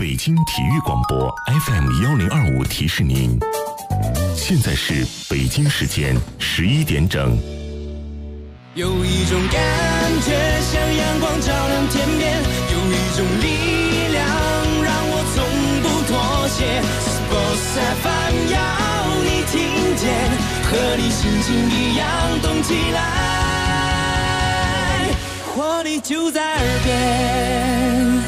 北京体育广播 FM1025提示您，现在是北京时间11点整。 有一种感觉像阳光照亮天边，有一种力量让我从不妥协。Sports FM 要你听见，和你心情一样动起来，活力就在耳边。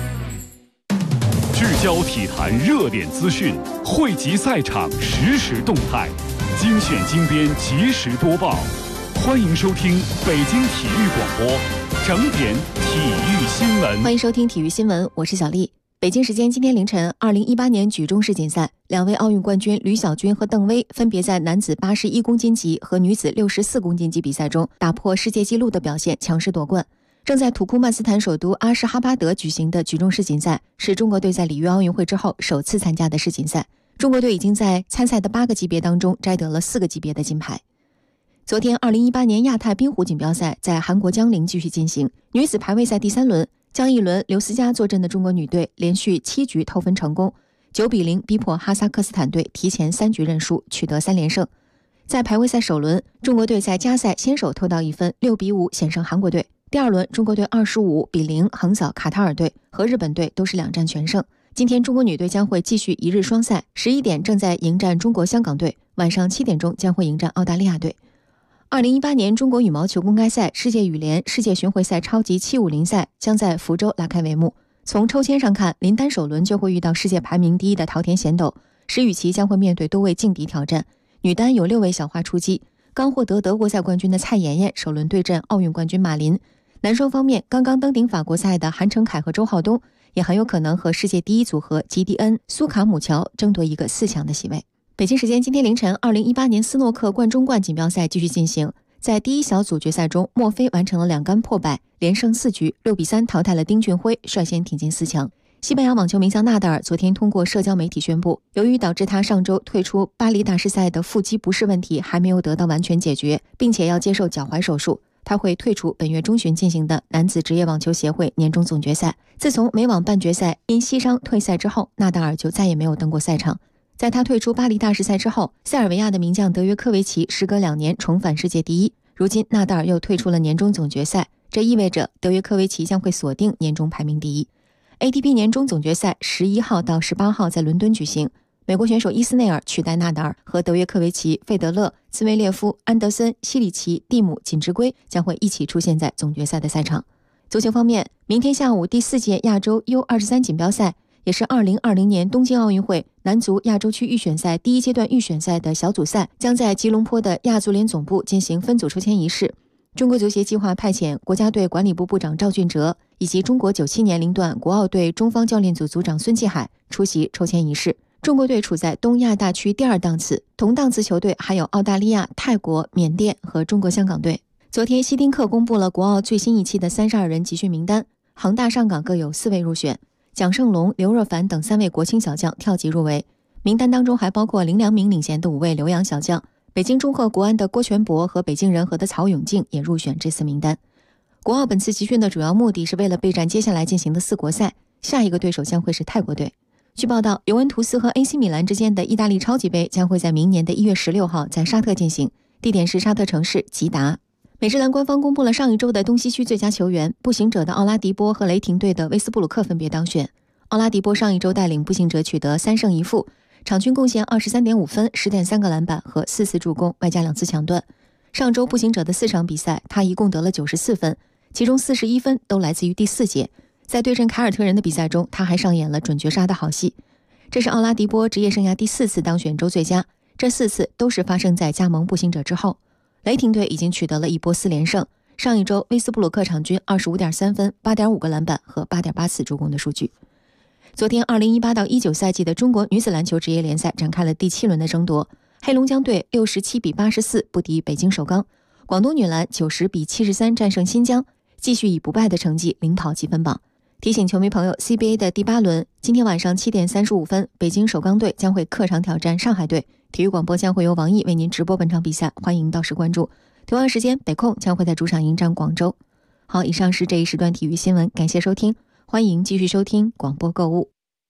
聚焦体坛热点资讯，汇集赛场实时动态，精选精编及时播报。欢迎收听北京体育广播整点体育新闻。 欢迎收听体育新闻，我是小丽。北京时间今天凌晨，2018年举重世锦赛，两位奥运冠军吕小军和邓威分别在男子81公斤级和女子64公斤级比赛中打破世界纪录的表现，强势夺冠。正在土库曼斯坦首都阿什哈巴德举行的举重世锦赛，是中国队在里约奥运会之后首次参加的世锦赛。中国队已经在参赛的8个级别当中摘得了4个级别的金牌。昨天2018年亚太冰壶锦标赛在韩国江陵继续进行，女子排位赛第3轮，江一轮、刘思佳坐镇的中国女队连续7局偷分成功，9-0逼迫哈萨克斯坦队提前3局认输，取得3连胜。在排位赛首轮，中国队在加赛先手偷到1分，6-5险胜韩国队。第2轮，中国队25-0横扫卡塔尔队，和日本队都是2战全胜。今天中国女队将会继续一日双赛，11点正在迎战中国香港队，晚上7点钟将会迎战澳大利亚队。2018年中国羽毛球公开赛世界羽联世界巡回赛超级750赛将在福州拉开帷幕。从抽签上看，林丹首轮就会遇到世界排名第1的桃田贤斗，石宇奇将会面对多位劲敌挑战。女单有6位小花出击，刚获得德国赛冠军的蔡妍妍首轮对阵奥运冠军马林。男双方面，刚刚登顶法国赛的韩成凯和周浩东也很有可能和世界第1组合吉迪恩、苏卡姆乔争夺一个4强的席位。北京时间今天凌晨，2018年斯诺克冠中冠锦标赛继续进行。在第1小组决赛中，莫菲完成了2杆破百，连胜4局，6-3淘汰了丁俊晖，率先挺进4强。西班牙网球名将纳达尔昨天通过社交媒体宣布，由于导致他上周退出巴黎大师赛的腹肌不适问题还没有得到完全解决，并且要接受脚踝手术，他会退出本月中旬进行的男子职业网球协会年终总决赛。自从美网半决赛因膝伤退赛之后，纳达尔就再也没有登过赛场。在他退出巴黎大师赛之后，塞尔维亚的名将德约科维奇时隔2年重返世界第1。如今纳达尔又退出了年终总决赛，这意味着德约科维奇将会锁定年终排名第1。ATP 年终总决赛11号到18号在伦敦举行，美国选手伊斯内尔取代纳达尔，和德约科维奇、费德勒、兹维列夫、安德森、西里奇、蒂姆、锦织圭将会一起出现在总决赛的赛场。足球方面，明天下午第4届亚洲 U23 锦标赛，也是2020年东京奥运会男足亚洲区预选赛第1阶段预选赛的小组赛，将在吉隆坡的亚足联总部进行分组抽签仪式。中国足协计划派遣国家队管理部部长赵俊哲以及中国97年龄段国奥队中方教练组组长孙继海出席抽签仪式。中国队处在东亚大区第2档次，同档次球队还有澳大利亚、泰国、缅甸和中国香港队。昨天希丁克公布了国奥最新一期的32人集训名单，恒大、上港各有4位入选，蒋胜龙、刘若凡等3位国青小将跳级入围。名单当中还包括林良铭领衔的5位留洋小将，北京中赫国安的郭全博和北京人和的曹永静也入选这次名单。国奥本次集训的主要目的是为了备战接下来进行的4国赛，下一个对手将会是泰国队。据报道，尤文图斯和 AC 米兰之间的意大利超级杯将会在明年的1月16号在沙特进行，地点是沙特城市吉达。美职篮官方公布了上一周的东西区最佳球员，步行者的奥拉迪波和雷霆队的威斯布鲁克分别当选。奥拉迪波上一周带领步行者取得3胜1负，场均贡献23.5分、10.3个篮板和4次助攻，外加2次抢断。上周步行者的4场比赛，他一共得了94分，其中41分都来自于第4节。在对阵凯尔特人的比赛中，他还上演了准绝杀的好戏。这是奥拉迪波职业生涯第4次当选周最佳，这4次都是发生在加盟步行者之后。雷霆队已经取得了一波4连胜，上一周威斯布鲁克场均25.3分、8.5个篮板和8.8次助攻的数据。昨天2018到19赛季的中国女子篮球职业联赛展开了第7轮的争夺，黑龙江队67-84不敌北京首钢，广东女篮90-73战胜新疆，继续以不败的成绩领跑积分榜。提醒球迷朋友 CBA 的第8轮今天晚上7点35分，北京首钢队将会客场挑战上海队，体育广播将会由王毅为您直播本场比赛，欢迎到时关注。同样时间，北控将会在主场迎战广州。好，以上是这一时段体育新闻，感谢收听，欢迎继续收听广播购物。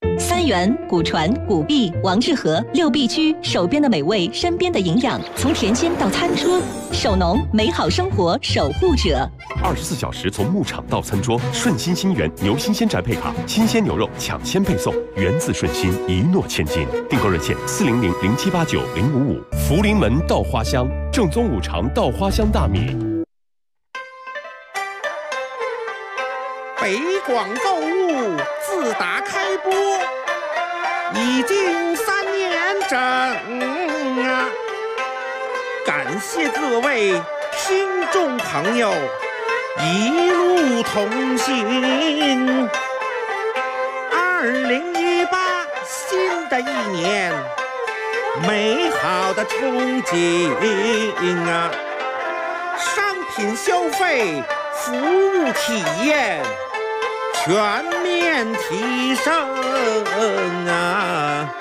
三元、古传、古碧、王致和6必居，手边的美味，身边的营养，从田间到餐桌，守农，美好生活守护者。 24小时从牧场到餐桌，顺心新源牛新鲜宅配卡，新鲜牛肉抢先配送，源自顺心，一诺千金。订购热线400-0789-055。福临门稻花香，正宗五常稻花香大米。 北广购物自打开播，已经3年整啊！感谢各位听众朋友一路同行。2018新的一年，美好的憧憬啊！商品消费，服务体验全面提升啊！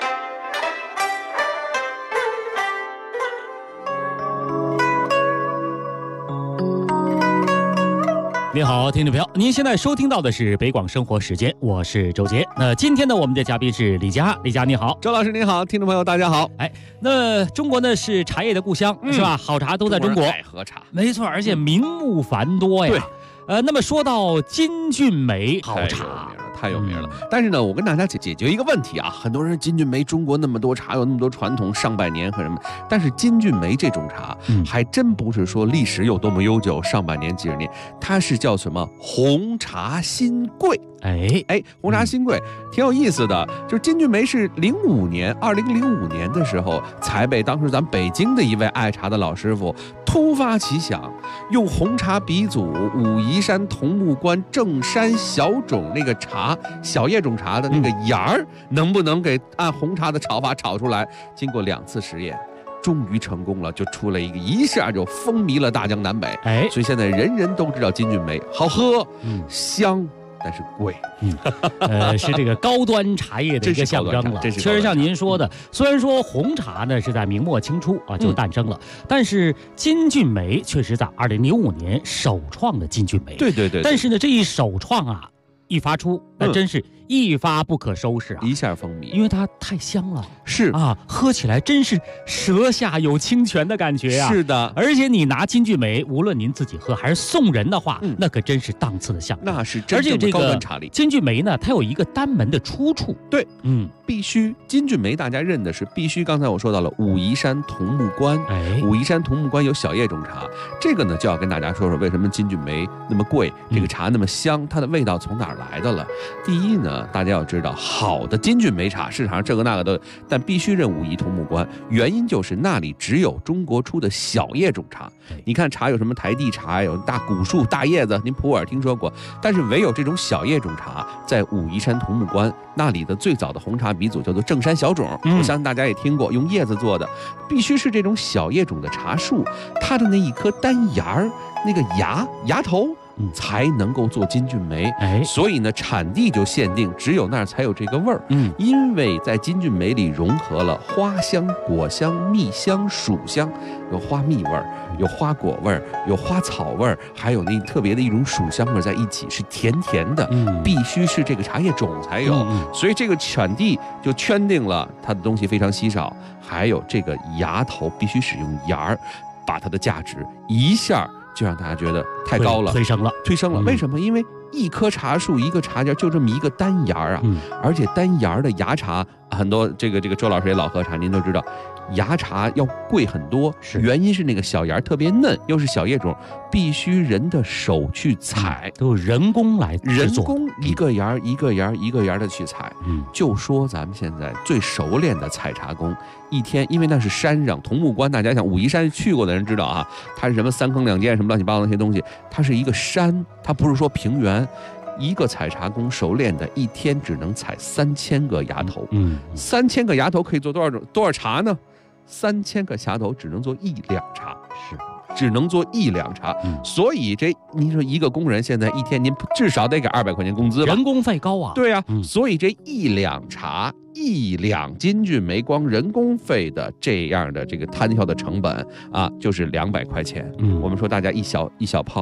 您好，听众朋友，您现在收听到的是北广生活时间，我是周杰。那今天呢，我们的嘉宾是李佳，李佳你好， 周老师您好，听众朋友大家好。 哎，那中国呢是茶叶的故乡，是吧？好茶都在中国， 爱喝茶， 没错，而且名目繁多呀。 对。 那么说到金骏眉好茶， 太有名了。但是呢，我跟大家解决一个问题啊，很多人金骏眉中国那么多茶，有那么多传统，上百年和什么，但是金骏眉这种茶，还真不是说历史有多么悠久，上百年几十年，它是叫什么红茶新贵。红茶新贵挺有意思的，就是金骏眉是2005年的时候，才被当时咱北京的一位爱茶的老师傅突发奇想，用红茶鼻祖武夷山桐木关正山小种那个茶小叶种茶的那个芽儿，能不能给按红茶的炒法炒出来？经过2次实验，终于成功了，就出了一下就风靡了大江南北。所以现在人人都知道金骏眉好喝，香。但是贵， 是这个高端茶叶的一个象征了。确实像您说的，虽然说红茶呢是在明末清初啊就诞生了，但是金骏眉确实在2005年首创的金骏眉。 对。 但是呢，这一首创啊，一发出，那真是一发不可收拾啊， 一下风靡， 因为它太香了， 是啊，喝起来真是舌下有清泉的感觉啊。 是的， 而且你拿金骏眉，无论您自己喝还是送人的话，那可真是档次的象征， 那是真正的高端茶礼。 金骏眉呢，它有一个单门的出处， 对，必须金骏眉大家认的是必须，刚才我说到了武夷山桐木关，武夷山桐木关有小叶种茶，这个呢就要跟大家说说为什么金骏眉那么贵，这个茶那么香，它的味道从哪儿来的了。第一呢，大家要知道，好的金骏眉茶市场上这个那个的，但必须认武夷桐木关，原因就是那里只有中国出的小叶种茶。你看茶有什么台地茶，有大古树大叶子，您普洱听说过，但是唯有这种小叶种茶在武夷山桐木关那里的最早的红茶鼻祖叫做正山小种，我相信大家也听过，用叶子做的，必须是这种小叶种的茶树，它的那一颗单芽儿，那个芽头才能够做金骏眉。所以呢，产地就限定只有那儿才有这个味儿。因为在金骏眉里融合了花香、果香、蜜香、薯香，有花蜜味儿，有花果味儿，有花草味儿，还有那特别的一种薯香味在一起，是甜甜的，必须是这个茶叶种才有。所以这个产地就圈定了它的东西非常稀少，还有这个芽头必须使用芽儿，把它的价值一下就让大家觉得太高了， 推升了。 为什么？因为一棵茶树一个茶叶就这么一个单芽啊，而且单芽的芽茶很多，这个周老师也老喝茶，您都知道，芽茶要贵很多，原因是那个小芽特别嫩，又是小叶种，必须人的手去采， 都是人工来制作， 人工一个芽一个芽一个芽的去采。就说咱们现在最熟练的采茶工，一天，因为那是山上桐木关，大家想武夷山去过的人知道啊，它是什么3坑2涧什么乱七八糟那些东西，它是一个山，它不是说平原。一个采茶工熟练的，一天只能采3000个芽头。3000个芽头可以做多少茶呢？3000个芽头只能做1两茶，只能做1两茶。所以您说一个工人现在一天您至少得给200块钱工资吧？ 人工费高啊。 对啊，所以这1两茶1两金骏眉光人工费的这样的这个摊销的成本啊，就是200块钱。我们说大家一小泡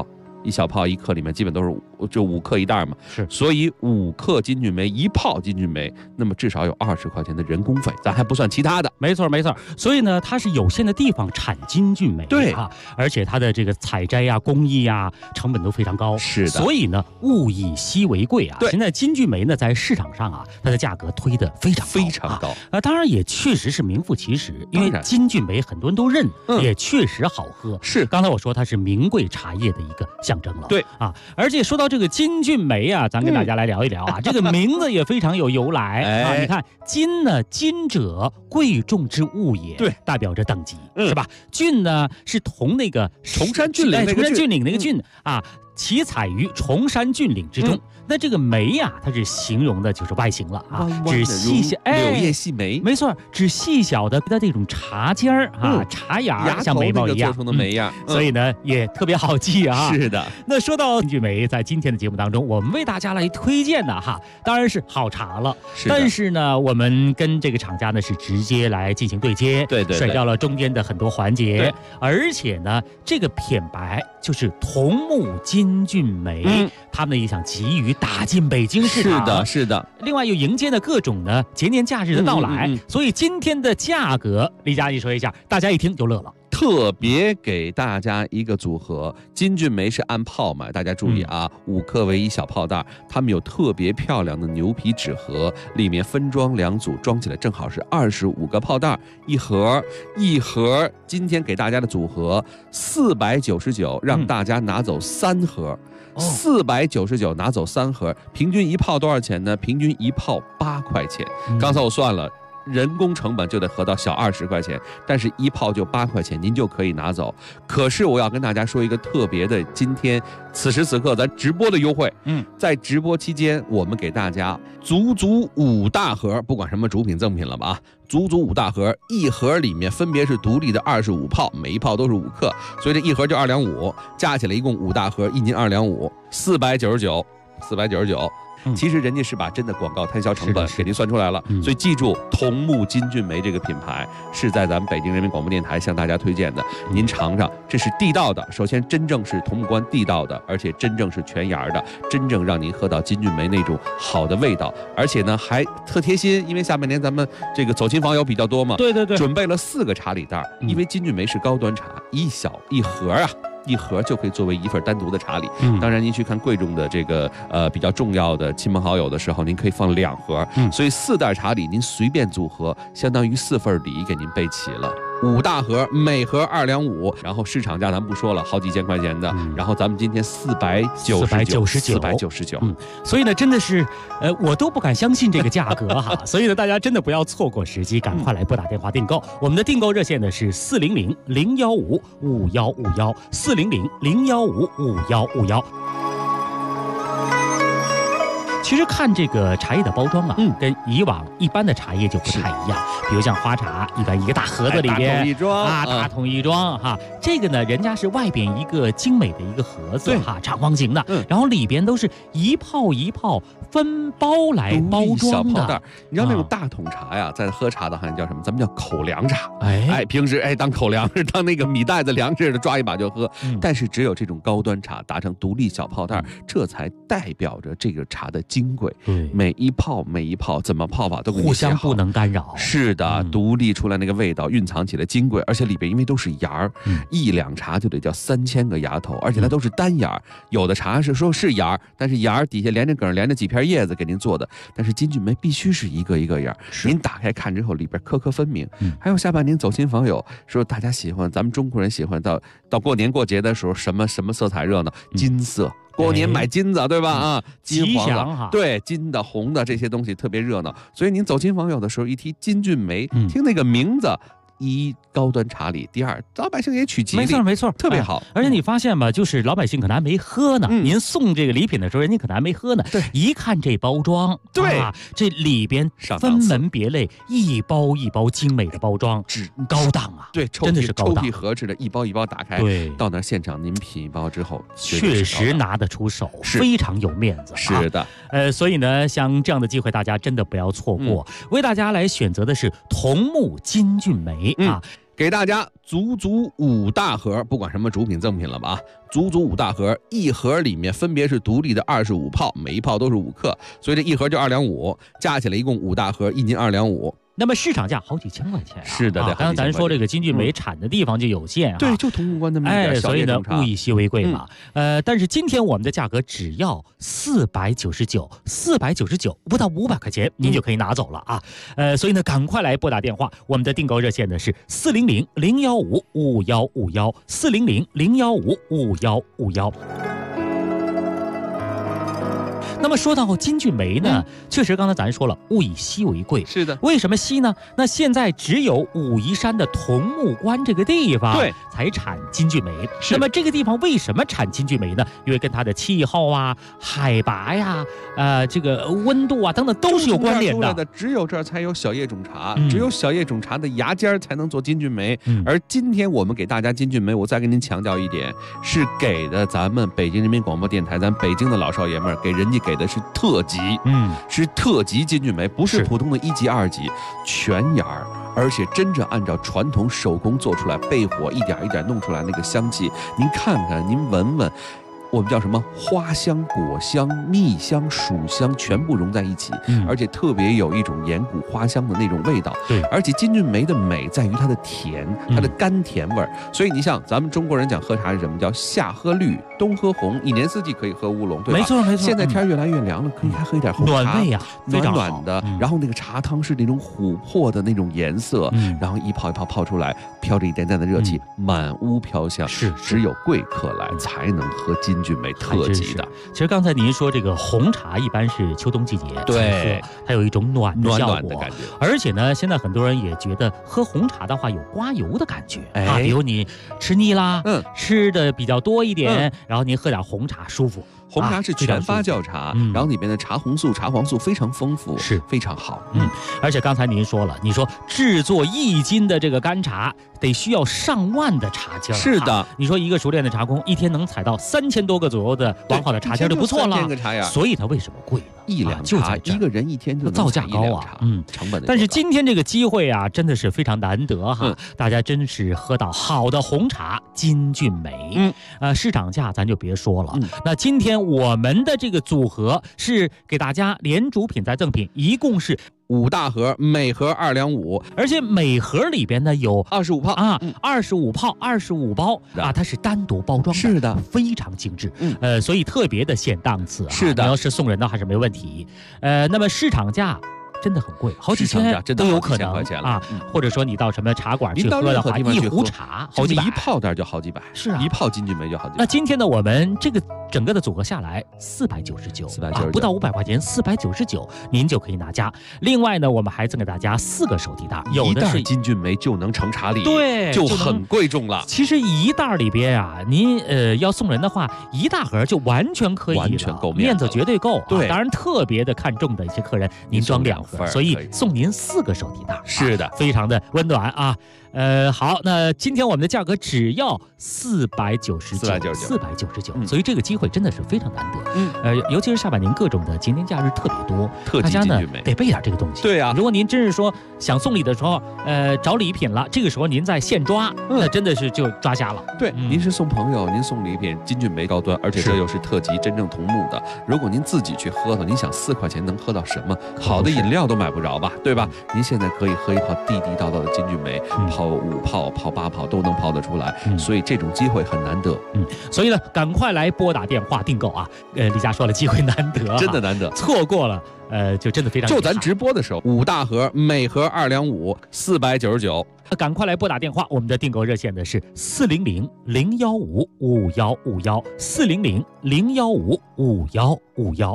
一小泡1克里面基本都是就5克一袋嘛， 是， 所以5克金骏眉1泡金骏眉，那么至少有20块钱的人工费，咱还不算其他的。 没错没错，所以呢，它是有限的地方产金骏眉， 对啊，而且它的这个采摘呀、工艺呀，成本都非常高， 是的， 所以呢，物以稀为贵啊。 对， 现在金骏眉呢，在市场上啊，它的价格推得非常高，当然也确实是名副其实，因为金骏眉很多人都认，也确实好喝。 是， 刚才我说它是名贵茶叶的一个象征了。 对啊，而且说到这个金骏眉啊，咱跟大家来聊一聊啊，这个名字也非常有由来啊。你看金呢，金者贵重之物也， 对， 代表着等级，是吧？骏呢是同那个崇山峻岭那个骏啊。奇采于崇山峻岭之中，那这个眉呀，它是形容的就是外形了啊，指细小， 柳叶细眉， 没错，指细小的这种茶尖儿啊，茶芽像眉毛一样做成的眉样， 所以呢也特别好记啊。 是的， 那说到金骏眉，在今天的节目当中，我们为大家来推荐的哈，当然是好茶了，但是呢，我们跟这个厂家呢是直接来进行对接， 对， 省掉了中间的很多环节，而且呢，这个品牌就是桐木金骏眉，他们也想急于打进北京市场， 是的。 另外又迎接了各种的节年假日的到来，所以今天的价格，李佳，你说一下，大家一听就乐了。 特别给大家一个组合，金骏眉是按泡买，大家注意啊，5克为1小泡袋，他们有特别漂亮的牛皮纸盒，里面分装2组，装起来正好是25个泡袋一盒。今天给大家的组合499，让大家拿走3盒。499拿走3盒，平均1泡多少钱呢？平均1泡8块钱。刚才我算了。人工成本就得合到小20块钱，但是1泡就8块钱，您就可以拿走。可是我要跟大家说一个特别的，今天此时此刻咱直播的优惠，在直播期间我们给大家足5大盒，不管什么主品赠品了吧，足5大盒，一盒里面分别是独立的25泡，每一泡都是5克，所以这一盒就2两5，加起来一共5大盒，一斤2两5，499。其实人家是把真的广告摊销成本给您算出来了，所以记住，桐木金骏眉这个品牌是在咱们北京人民广播电台向大家推荐的，您尝尝，这是地道的。首先，真正是桐木关地道的，而且真正是全芽的，真正让您喝到金骏眉那种好的味道，而且呢还特贴心，因为下半年咱们这个走亲访友比较多嘛， 对， 准备了4个茶礼袋，因为金骏眉是高端茶，一盒啊。一盒就可以作为一份单独的茶礼。当然您去看贵重的这个比较重要的亲朋好友的时候，您可以放2盒。所以4袋茶礼您随便组合，相当于4份礼给您备齐了。5大盒，每盒2两5，然后市场价咱不说了，好几千块钱的。然后咱们今天499， 所以呢，真的是我都不敢相信这个价格哈。所以呢，大家真的不要错过时机，赶快来拨打电话订购。我们的订购热线呢是400-015-5151，400-015-5151。其实看这个茶叶的包装啊，跟以往一般的茶叶就不太一样。比如像花茶，一般一个大盒子里边大桶一装哈。这个呢，人家是外边一个精美的一个盒子哈，长方形的，然后里边都是一泡一泡分包来包装的。 你知道那种大桶茶呀，在喝茶的好像叫什么？咱们叫口粮茶。平时当口粮食，当那个米袋子粮食的抓一把就喝。但是只有这种高端茶打成独立小泡袋，这才代表着这个茶的金贵。每一泡怎么泡法都互相不能干扰。 是的，独立出来那个味道蕴藏起来金贵，而且里边因为都是芽儿，1两茶就得叫3000个芽头，而且它都是单芽。有的茶是说是芽，但是芽底下连着梗连着几片叶子给您做的，但是金骏眉必须是一个一个芽。您打开看之后里边颗颗分明。还有下半年走亲访友，说大家喜欢，咱们中国人喜欢到过年过节的时候，什么色彩热闹，金色。过年买金子，对吧？金黄的，对，金的、红的这些东西特别热闹。所以您走亲访友的时候，一提金骏眉，听那个名字，一高端茶礼，第二老百姓也取吉利， 没错， 特别好。 而且你发现吧，就是老百姓可能还没喝呢，您送这个礼品的时候，人家可能还没喝呢。 对， 一看这包装，这里边分门别类，一包一包精美的包装，高档啊， 对， 真的是高档。 抽屉盒制的，一包一包打开， 对， 到那现场您品一包之后， 确实拿得出手，非常有面子。 是的， 所以呢，像这样的机会，大家真的不要错过。为大家来选择的是桐木金骏眉啊。 给大家足足5大盒，不管什么主品赠品了吧，足足5大盒，一盒里面分别是独立的25泡，每一泡都是5克，所以这一盒就2两5，加起来一共5大盒，1斤2两5。 那么市场价好几千块钱啊！ 是的， 刚才咱说这个金骏眉产的地方就有限啊， 对，就桐木关那么一点小叶种茶， 所以呢物以稀为贵嘛。但是今天我们的价格只要499，不到500块钱，您就可以拿走了啊。所以呢，赶快来拨打电话，我们的订购热线呢是400-015-5151，400-015-5151。那么说到金骏眉呢，确实刚才咱说了，物以稀为贵。 是的， 为什么稀呢？那现在只有武夷山的桐木关这个地方才产金骏眉。那么这个地方为什么产金骏眉呢？因为跟它的气候啊、海拔呀、这个温度啊等等都是有关联的。 只有这儿才有小叶种茶，只有小叶种茶的芽尖才能做金骏眉。而今天我们给大家金骏眉，我再跟您强调一点，是给的咱们北京人民广播电台，咱北京的老少爷们儿，给人家给的是特级，是特级金骏眉，不是普通的1级2级，全芽儿，而且真正按照传统手工做出来，焙火一点一点弄出来那个香气，您看看，您闻闻。我们叫什么花香、果香、蜜香、薯香全部融在一起，而且特别有一种岩谷花香的那种味道。 对， 而且金骏眉的美在于它的甜，它的甘甜味儿。所以你像咱们中国人讲喝茶是什么？叫夏喝绿，冬喝红，一年四季可以喝乌龙，对吧？ 没错没错。 现在天越来越凉了，可以还喝一点红茶， 暖胃呀， 暖暖的。然后那个茶汤是那种琥珀的那种颜色，然后一泡一泡泡出来，飘着一点点的热气，满屋飘香。 是， 只有贵客来才能喝金骏眉特级的。 其实刚才您说这个红茶一般是秋冬季节对喝，它有一种暖的效果的感觉。 而且呢，现在很多人也觉得喝红茶的话有刮油的感觉啊，比如你吃腻啦，吃的比较多一点，然后您喝点红茶舒服。 红茶是全发酵茶，然后里面的茶红素、茶黄素非常丰富，是非常好。 而且刚才您说了，你说制作1斤的这个干茶得需要上万的茶尖。 是的， 你说一个熟练的茶工一天能采到3000多个左右的完好的茶尖就不错了。 3000个茶芽， 所以它为什么贵呢 ？1两茶，一个人一天就造价高啊， 成本。 但是今天这个机会啊，真的是非常难得哈，大家真是喝到好的红茶金骏眉。市场价咱就别说了。那今天我们的这个组合是给大家连主品再赠品，一共是 5大盒，每盒2两5， 而且每盒里边呢有 25泡啊，25泡25包啊，它是单独包装的， 是的， 非常精致。所以特别的显档次啊。 是的， 你要是送人的还是没问题。那么市场价真的很贵，好几千都有可能啊，或者说你到什么茶馆去喝的话，一壶茶好几百， 一泡袋就好几百， 是啊， 一泡金骏眉就好几百。 那今天呢，我们这个整个的组合下来499，不到500块钱，499您就可以拿家。另外呢，我们还赠给大家4个手提袋，有的是金骏眉就能成茶礼， 对， 就很贵重了。 其实一袋里边啊，您要送人的话，一大盒就完全可以了， 完全够面子绝对够。 对， 当然特别的看重的一些客人，您装2盒，所以送您4个手提袋， 是的， 非常的温暖啊。好，那今天我们的价格只要499，所以这个机会真的是非常难得。尤其是下半年各种的节年假日特别多，大家呢得备点这个东西。 对啊， 如果您真是说想送礼的时候，找礼品了，这个时候您再现抓，那真的是就抓瞎了。 对，您是送朋友，您送礼品，金骏眉高端，而且这又是特级真正桐木的。如果您自己去喝了，您想4块钱能喝到什么？好的饮料都买不着吧，对吧？您现在可以喝一泡地地道道的金骏眉，泡5泡、泡8泡都能泡得出来，所以这种机会很难得。 所以呢，赶快来拨打电话订购啊！李佳说了，机会难得， 真的难得， 错过了，就真的非常。 就咱直播的时候，5大盒，每盒2两5，499。 赶快来拨打电话，我们的订购热线的是400-015-5151，400-015-5151。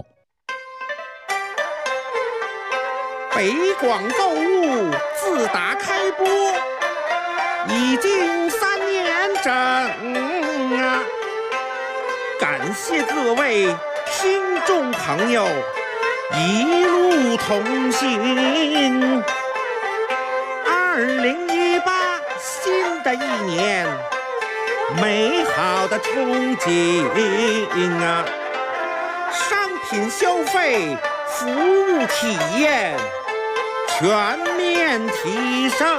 北广购物自打开播已经3年整啊！感谢各位听众朋友一路同行。2018新的一年，美好的憧憬啊！商品消费、服务体验全面提升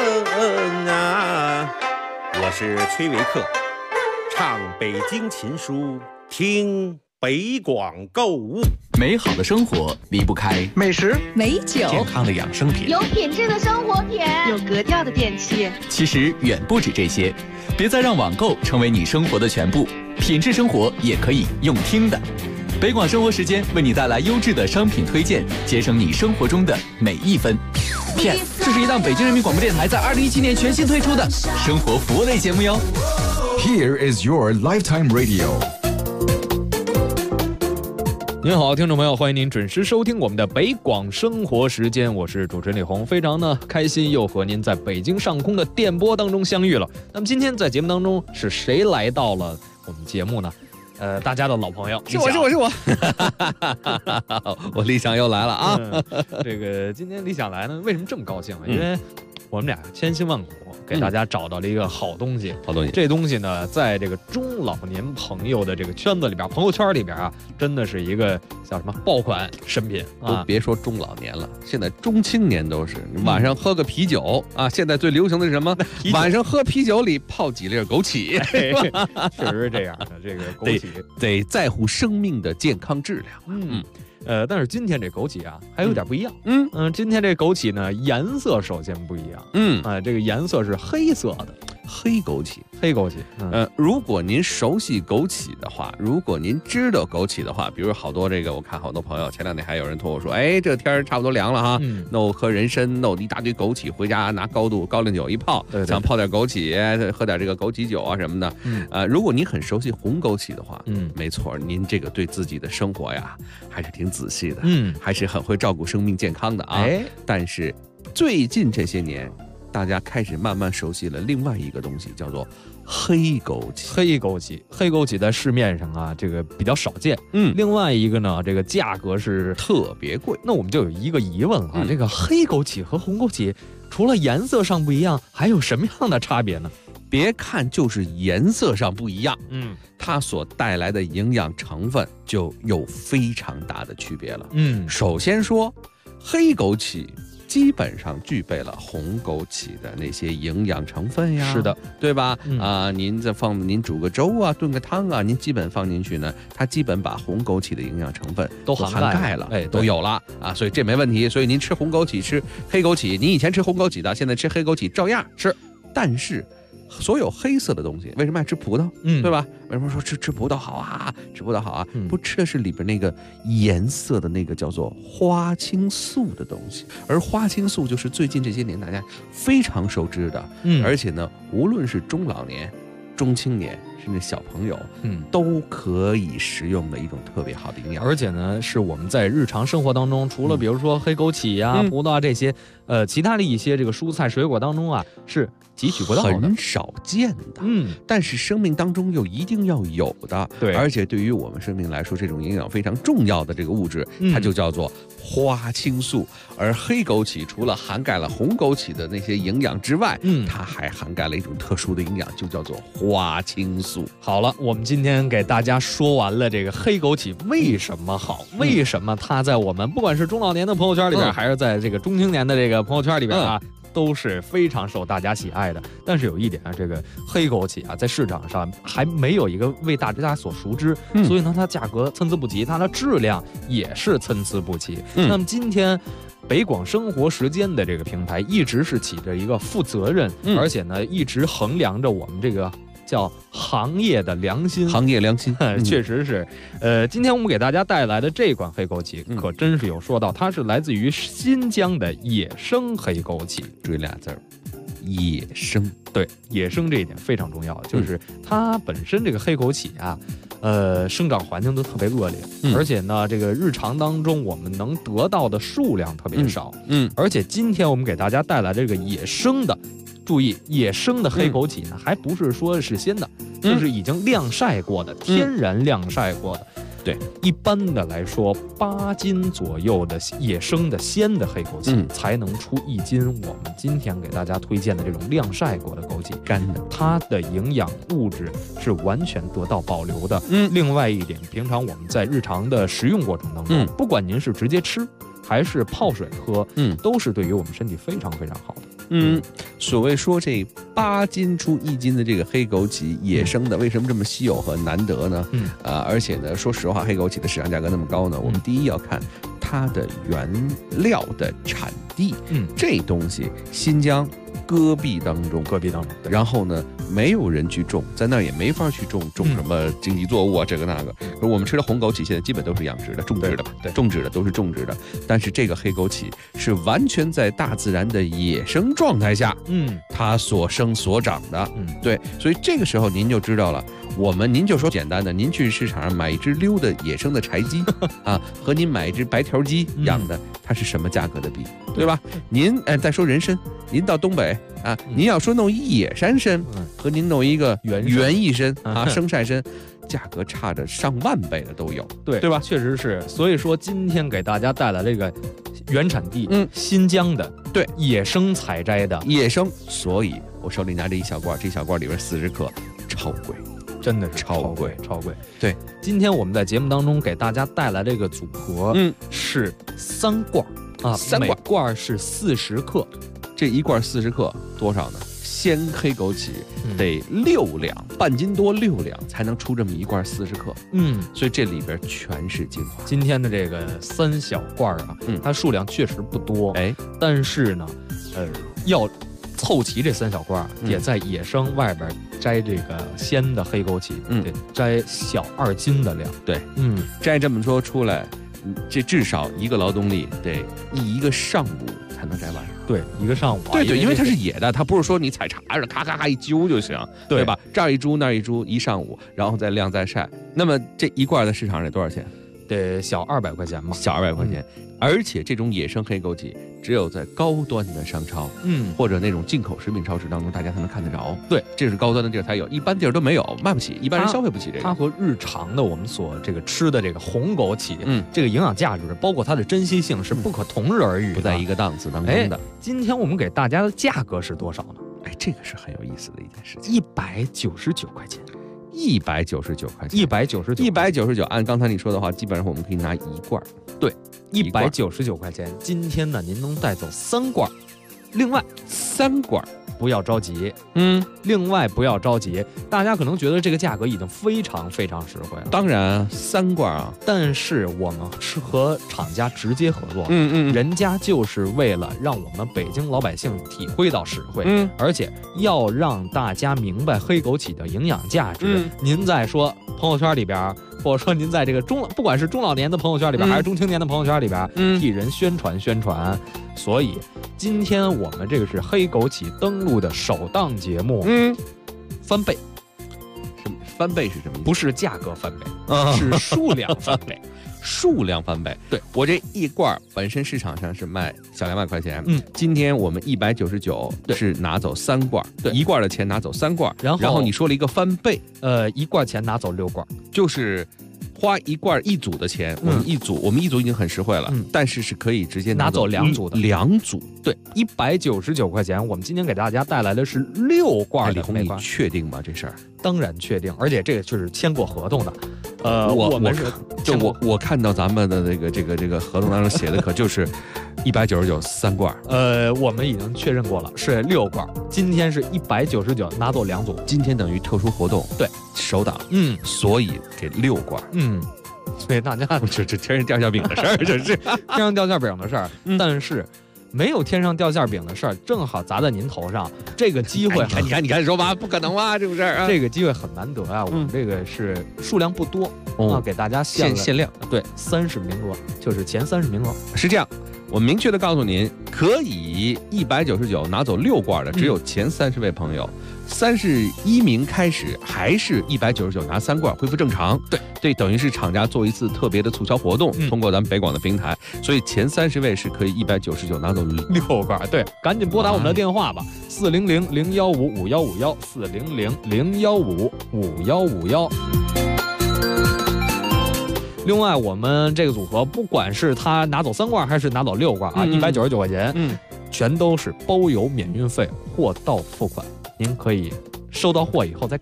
啊！我是崔维克，唱北京琴书，听北广购物。 美好的生活离不开美食、 美酒、 健康的养生品， 有品质的生活品， 有格调的电器。 其实远不止这些，别再让网购成为你生活的全部，品质生活也可以用听的。北广生活时间为你带来优质的商品推荐，节省你生活中的每一分。Yes， 这是一档北京人民广播电台在2017年全新推出的生活服务类节目哟。 Here is your lifetime radio。 您好，听众朋友，欢迎您准时收听我们的北广生活时间，我是主持人李红，非常呢开心又和您在北京上空的电波当中相遇了。那么今天在节目当中是谁来到了我们节目呢？大家的老朋友， 是我，我理想又来了啊！ 这个今天理想来呢，为什么这么高兴？因为我们俩千辛万苦给大家找到了一个好东西，这东西呢，在这个中老年朋友的这个圈子里边，朋友圈里边啊，真的是一个叫什么爆款神品啊！ 都别说中老年了，现在中青年都是。晚上喝个啤酒啊，现在最流行的是什么？晚上喝啤酒里泡几粒枸杞， 确实是这样的。这个枸杞得在乎生命的健康质量。但是今天这枸杞啊，还有点不一样。今天这枸杞呢，颜色首先不一样。这个颜色是黑色的， 黑枸杞。如果您熟悉枸杞的话，如果您知道枸杞的话，比如好多我看好多朋友，前两天还有人托我说，这天差不多凉了哈，弄颗人参，弄一大堆枸杞回家，拿高粱酒一泡，想泡点枸杞，喝点这个枸杞酒啊什么的。如果您很熟悉红枸杞的话，没错，您这个对自己的生活呀，还是挺仔细的，还是很会照顾生命健康的啊。但是最近这些年，大家开始慢慢熟悉了另外一个东西，叫做黑枸杞。 黑枸杞在市面上啊，这个比较少见。另外一个呢，这个价格是特别贵。 那我们就有一个疑问啊，这个黑枸杞和红枸杞除了颜色上不一样，还有什么样的差别呢？ 别看就是颜色上不一样，它所带来的营养成分就有非常大的区别了。首先说黑枸杞基本上具备了红枸杞的那些营养成分呀， 是的， 对吧？您煮个粥啊，炖个汤啊，您基本放进去呢，它基本把红枸杞的营养成分都涵盖了， 都有了啊，所以这没问题。所以您吃红枸杞，吃黑枸杞，你以前吃红枸杞的，现在吃黑枸杞照样是，但是所有黑色的东西，为什么爱吃葡萄？对吧？为什么说吃葡萄好啊？吃葡萄好啊？不吃的是里边那个颜色的那个叫做花青素的东西，而花青素就是最近这些年大家非常熟知的，而且呢，无论是中老年、中青年，甚至小朋友，都可以食用的一种特别好的营养。 而且呢，是我们在日常生活当中，除了比如说黑枸杞呀、葡萄啊这些，其他的一些这个蔬菜水果当中啊，是汲取不到的， 很少见的。但是生命当中又一定要有的。 对， 而且对于我们生命来说，这种营养非常重要的这个物质，它就叫做花青素。而黑枸杞除了涵盖了红枸杞的那些营养之外，它还涵盖了一种特殊的营养，就叫做花青素。 好了，我们今天给大家说完了这个黑枸杞为什么好，为什么它在我们不管是中老年的朋友圈里边，还是在这个中青年的这个朋友圈里边啊，都是非常受大家喜爱的。但是有一点啊，这个黑枸杞啊，在市场上还没有一个为大家所熟知，所以呢，它价格参差不齐，它的质量也是参差不齐。那么今天北广生活时间的这个平台一直是起着一个负责任，而且呢，一直衡量着我们这个叫行业的良心，确实是。今天我们给大家带来的这款黑枸杞，可真是有说到，它是来自于新疆的野生黑枸杞。 注意俩字儿，野生。 对，野生这一点非常重要，就是它本身这个黑枸杞啊，生长环境都特别恶劣，而且呢，这个日常当中我们能得到的数量特别少，而且今天我们给大家带来这个野生的。注意，野生的黑枸杞呢，还不是说是鲜的，就是已经晾晒过的，天然晾晒过的。 对， 一般的来说，8斤左右的野生的鲜的黑枸杞才能出1斤。我们今天给大家推荐的这种晾晒过的枸杞， 干的， 它的营养物质是完全得到保留的。另外一点，平常我们在日常的食用过程当中，不管您是直接吃， 还是泡水喝，都是对于我们身体非常非常好的。 所谓说这8斤出1斤的这个黑枸杞野生的，为什么这么稀有和难得呢？而且呢，说实话，黑枸杞的市场价格那么高呢，我们第一要看它的原料的产地。这东西新疆戈壁当中，然后呢，没有人去种，在那儿也没法去种什么经济作物啊，这个那个。可是我们吃的红枸杞现在基本都是养殖的、种植的吧？对，种植的都是种植的。但是这个黑枸杞是完全在大自然的野生状态下，它所生所长的。对，所以这个时候您就知道了。您就说简单的，您去市场上买一只溜的野生的柴鸡啊，和您买一只白条鸡养的，它是什么价格的比，对吧？您再说人参，您到东北啊，您要说弄一野山参，和您弄一个园艺参啊，生晒参，价格差着上万倍的都有，对吧？ 确实是。所以说今天给大家带来这个原产地，新疆的，对，野生采摘的野生，所以我手里拿着一小罐，这小罐里边40克，超贵。 真的是超贵。 对， 今天我们在节目当中给大家带来这个组合，是3罐啊，3罐，每罐是40克， 这一罐40克多少呢？鲜黑枸杞得6两，半斤多6两才能出这么一罐40克。所以这里边全是精华。 今天的这个3小罐啊，它数量确实不多，但是呢，要凑齐这3小罐，也在野生外边摘这个鲜的黑枸杞，得摘小2斤的量。 对，摘这么多出来，这至少一个劳动力得一个上午才能摘完。 对，一个上午。 对，因为它是野的，它不是说你采茶着咔咔咔一揪就行，对吧？这儿一株那儿一株，一上午，然后再晾再晒。那么这一罐在市场上得多少钱？ 得小200块钱嘛， 小200块钱。而且这种野生黑枸杞只有在高端的商超，或者那种进口食品超市当中，大家才能看得着。对，这是高端的地儿才有，一般地儿都没有，卖不起，一般人消费不起这个。 它和日常的我们所这个吃的这个红枸杞，这个营养价值，包括它的珍惜性是不可同日而语的， 不在一个档次当中的。 今天我们给大家的价格是多少呢？ 这个是很有意思的一件事情 ，199块钱。 199块钱 ，199， 按刚才你说的话，基本上我们可以拿一罐。 对，199块钱。今天呢，您能带走3罐，另外 3罐不要着急，另外不要着急。大家可能觉得这个价格已经非常非常实惠了。 当然，3罐啊， 但是我们是和厂家直接合作，人家就是为了让我们北京老百姓体会到实惠，而且要让大家明白黑枸杞的营养价值。您在说朋友圈里边，或者说您在这个不管是中老年的朋友圈里边，还是中青年的朋友圈里边，替人宣传。所以今天我们这个是黑枸杞登陆的首档节目，翻倍。 翻倍是什么意思？ 不是价格翻倍，是数量翻倍。 数量翻倍。对，我这一罐本身市场上是卖小2万块钱，今天我们199是拿走3罐，对，一罐的钱拿走3罐，然后你说了一个翻倍， 一罐钱拿走6罐， 就是花一罐一组的钱，我们一组已经很实惠了，但是是可以直接拿走 2组的 ，2组。 对，199块钱，我们今天给大家带来的是6罐的黑枸杞。你确定吗？这事儿？ 当然确定，而且这个就是签过合同的。 我看到咱们的这个合同当中写的可就是199 3罐。 我们已经确认过了，是6罐。今天是199拿走2组， 今天等于特殊活动， 对， 首档，所以给6罐， 所以大家这天上掉馅饼的事儿，这是天上掉馅饼的事儿，但是。没有天上掉馅饼的事儿，正好砸在您头上。这个机会， 你看，说吧，不可能吧？这种事儿啊， 这个机会很难得啊。我们这个是数量不多啊，给大家限量，对，30名额，就是前30名额是这样。我明确的告诉您，可以199拿走6罐的，只有前30位朋友。31名开始还是199拿3罐，恢复正常。对，等于是厂家做一次特别的促销活动，通过咱们北广的平台，所以前30位是可以199拿走 6罐。对，赶紧拨打我们的电话吧，400-015-5151，400-015-5151。另外，我们这个组合，不管是他拿走3罐还是拿走6罐啊，199块钱，全都是包邮免运费，货到付款。您可以收到货以后再看。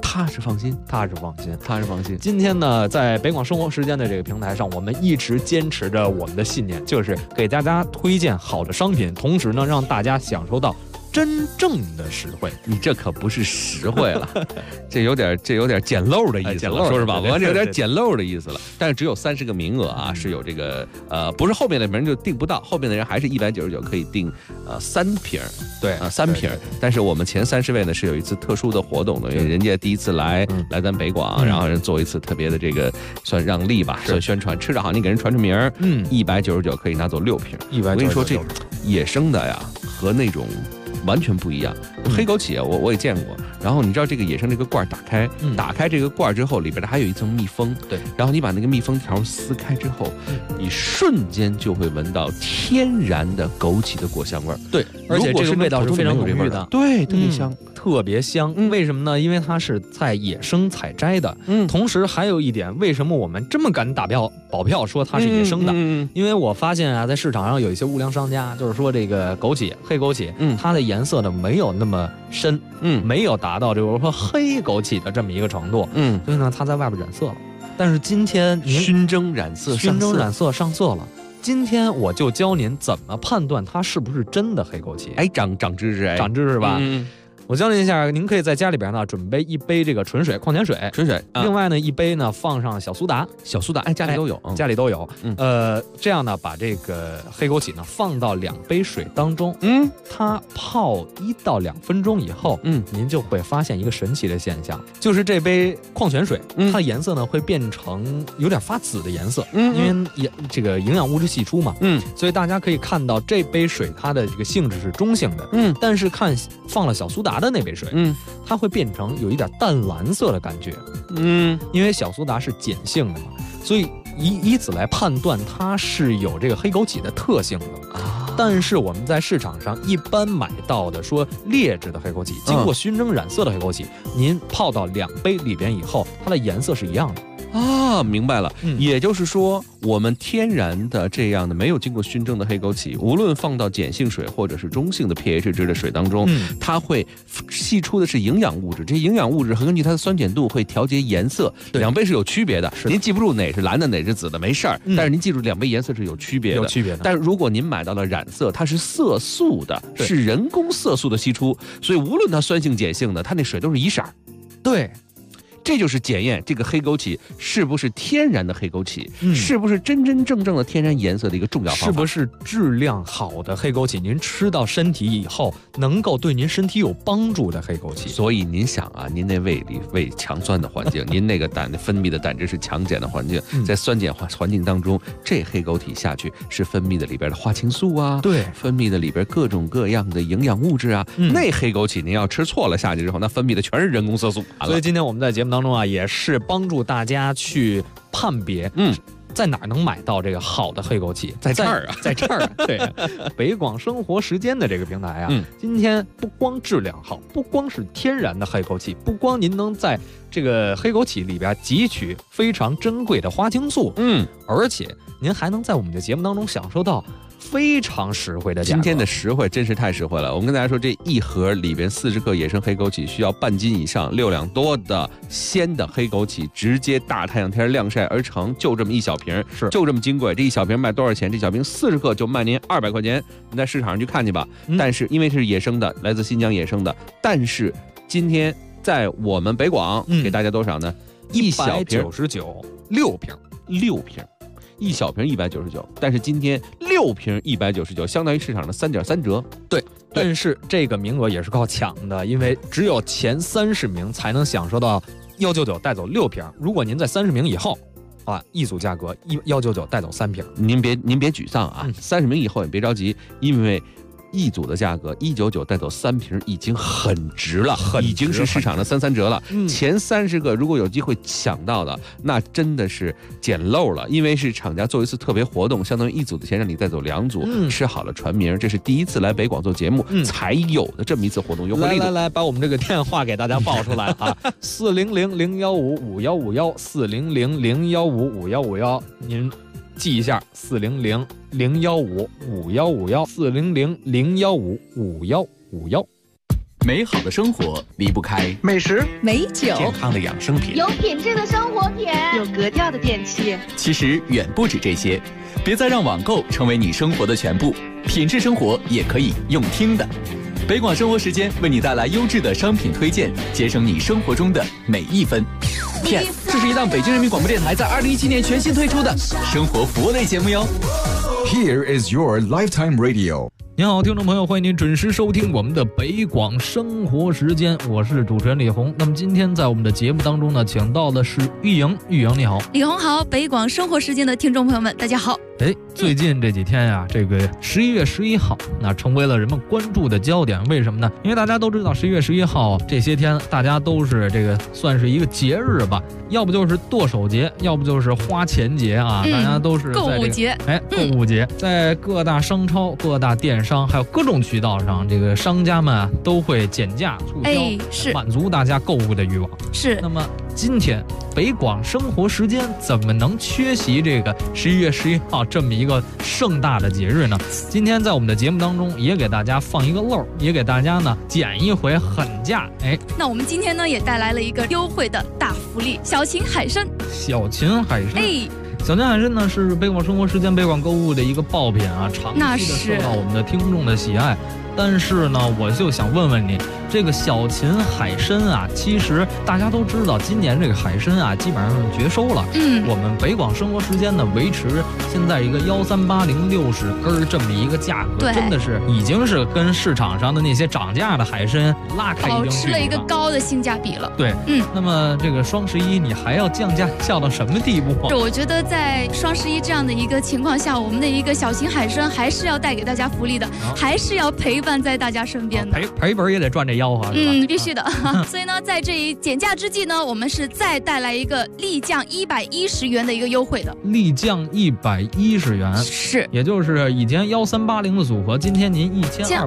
踏实放心， 踏实放心， 踏实放心。 今天呢，在北广生活时间的这个平台上，我们一直坚持着我们的信念，就是给大家推荐好的商品，同时呢，让大家享受到真正的实惠。 你这可不是实惠了，这有点捡漏的意思了，说实话，我这有点捡漏的意思了。但是只有30个名额啊，是有这个不是后面的人就订不到，后面的人还是199可以订3瓶， 对啊3瓶。但是我们前30位呢是有一次特殊的活动的，因为人家第一次来咱北广，然后人做一次特别的这个算让利吧，算宣传，吃着好，你给人传出名，199可以拿走6瓶。 我跟你说，这野生的呀和那种完全不一样。黑枸杞啊，我也见过。然后你知道这个野生这个罐打开这个罐之后，里边还有一层密封。 对。 然后你把那个密封条撕开之后，你瞬间就会闻到天然的枸杞的果香味儿。 对，而且这个味道是非常浓郁的。 对，特别香。 特别香，为什么呢？因为它是在野生采摘的。同时还有一点，为什么我们这么敢打保票说它是野生的？因为我发现啊，在市场上有一些无良商家，就是说这个枸杞，黑枸杞，它的颜色呢没有那么深，没有达到就是说黑枸杞的这么一个程度，所以呢，它在外边染色了。但是今天熏蒸染色上色了。今天我就教您怎么判断它是不是真的黑枸杞。 哎，长知识， 长知识吧？我教您一下，您可以在家里边呢准备一杯这个纯水矿泉水，另外呢一杯呢放上小苏打， 哎，家里都有， 家里都有。这样呢把这个黑枸杞呢放到2杯水当中，它泡1到2分钟以后，您就会发现一个神奇的现象，就是这杯矿泉水，它的颜色呢会变成有点发紫的颜色，因为这个营养物质析出嘛，所以大家可以看到这杯水它的这个性质是中性的，但是看放了小苏打的那杯水，它会变成有一点淡蓝色的感觉，因为小苏打是碱性的嘛，所以以此来判断它是有这个黑枸杞的特性的。但是我们在市场上一般买到的说劣质的黑枸杞，经过熏蒸染色的黑枸杞，您泡到2杯里边以后，它的颜色是一样的。 明白了，也就是说，我们天然的这样的没有经过熏蒸的黑枸杞，无论放到碱性水或者是中性的 pH 值的水当中，它会析出的是营养物质，这些营养物质根据它的酸碱度会调节颜色，2杯是有区别的。您记不住哪是蓝的哪是紫的没事儿，但是您记住2杯颜色是有区别的。但是如果您买到了染色，它是色素的，是人工色素的析出，所以无论它酸性碱性的，它那水都是一色儿。 对。 这就是检验这个黑枸杞是不是天然的黑枸杞，是不是真真正正的天然颜色的一个重要方法， 是不是质量好的黑枸杞，您吃到身体以后能够对您身体有帮助的黑枸杞。 所以您想啊，您那胃强酸的环境，您那个分泌的胆汁是强碱的环境，在酸碱环境当中，这黑枸杞下去是分泌的里边的花青素啊， 对， 分泌的里边各种各样的营养物质啊，那黑枸杞您要吃错了下去之后，那分泌的全是人工色素。 所以今天我们在节目当中啊，也是帮助大家去判别，在哪儿能买到这个好的黑枸杞？ 在这儿啊， 在这儿啊。对，北广生活时间的这个平台啊，今天不光质量好，不光是天然的黑枸杞，不光您能在这个黑枸杞里边汲取非常珍贵的花青素，而且您还能在我们的节目当中享受到非常实惠的价格。 今天的实惠真是太实惠了。我们跟大家说，这一盒里边40克野生黑枸杞需要半斤以上，6两多的鲜的黑枸杞，直接大太阳天晾晒而成，就这么一小瓶，就这么金贵。这一小瓶卖多少钱？这小瓶40克就卖您200块钱，你在市场上去看去吧。但是因为是野生的，来自新疆野生的，但是今天在我们北广给大家多少呢？一小瓶 199，6瓶 ，6瓶。一小瓶199，但是今天6瓶199，相当于市场的3.3折。 对，但是这个名额也是靠抢的，因为只有前30名才能享受到199带走6瓶。如果您在30名以后啊，一组价格199带走3瓶。 您别沮丧啊，30名以后也别着急，因为一组的价格199带走3瓶已经很值了，已经是市场的3.3折了。前30个如果有机会抢到的，那真的是捡漏了，因为是厂家做一次特别活动，相当于一组的钱让你带走2组，吃好了传名。这是第一次来北广做节目才有的这么一次活动优惠力度。 来，把我们这个电话给大家报出来啊，400-015-5151，400-015-5151，您记一下，400-015-5151，400-015-5151。 美好的生活离不开美食、 美酒、 健康的养生品、 有品质的生活品、 有格调的电器。 其实远不止这些，别再让网购成为你生活的全部，品质生活也可以用听的。北广生活时间为你带来优质的商品推荐，节省你生活中的每一分。PS， 这是一档北京人民广播电台在2017年全新推出的生活服务类节目哟。 Here is your lifetime radio。 您好，听众朋友，欢迎您准时收听我们的北广生活时间，我是主持人李红。那么今天在我们的节目当中呢，请到的是玉莹，玉莹你好。 李红好，北广生活时间的听众朋友们，大家好。 最近这几天呀，这个11月11号，那成为了人们关注的焦点。为什么呢？因为大家都知道，11月11号这些天，大家都是这个算是一个节日吧，要不就是剁手节，要不就是花钱节啊，大家都是在、这个、 购物节。 购物节，在各大商超、各大电商，还有各种渠道上，这个商家们啊都会减价促销， 是满足大家购物的欲望。 是。 那么今天北广生活时间怎么能缺席这个11月11号这么一个盛大的节日呢？今天在我们的节目当中也给大家放一个漏，也给大家呢捡一回狠价。 那我们今天呢也带来了一个优惠的大福利，小秦海参。 小秦海参。小秦海参呢是北广生活时间北广购物的一个爆品啊，长期的受到我们的听众的喜爱。但是呢，我就想问问你，这个小秦海参啊，其实大家都知道，今年这个海参啊，基本上绝收了。我们北广生活时间呢，维持现在一个138060根这么一个价格，真的是已经是跟市场上的那些涨价的海参拉开一定距离了，保持了一个高的性价比了。 对，那么这个双11你还要降价降到什么地步？ 我觉得在双11这样的一个情况下，我们的一个小秦海参还是要带给大家福利的，还是要陪伴在大家身边的， 赔本也得赚这吆喝，是吧？ 必须的。所以呢，在这一减价之际呢，我们是再带来一个立降110元的一个优惠的， 立降110元， 是， 也就是以前1380的组合，今天您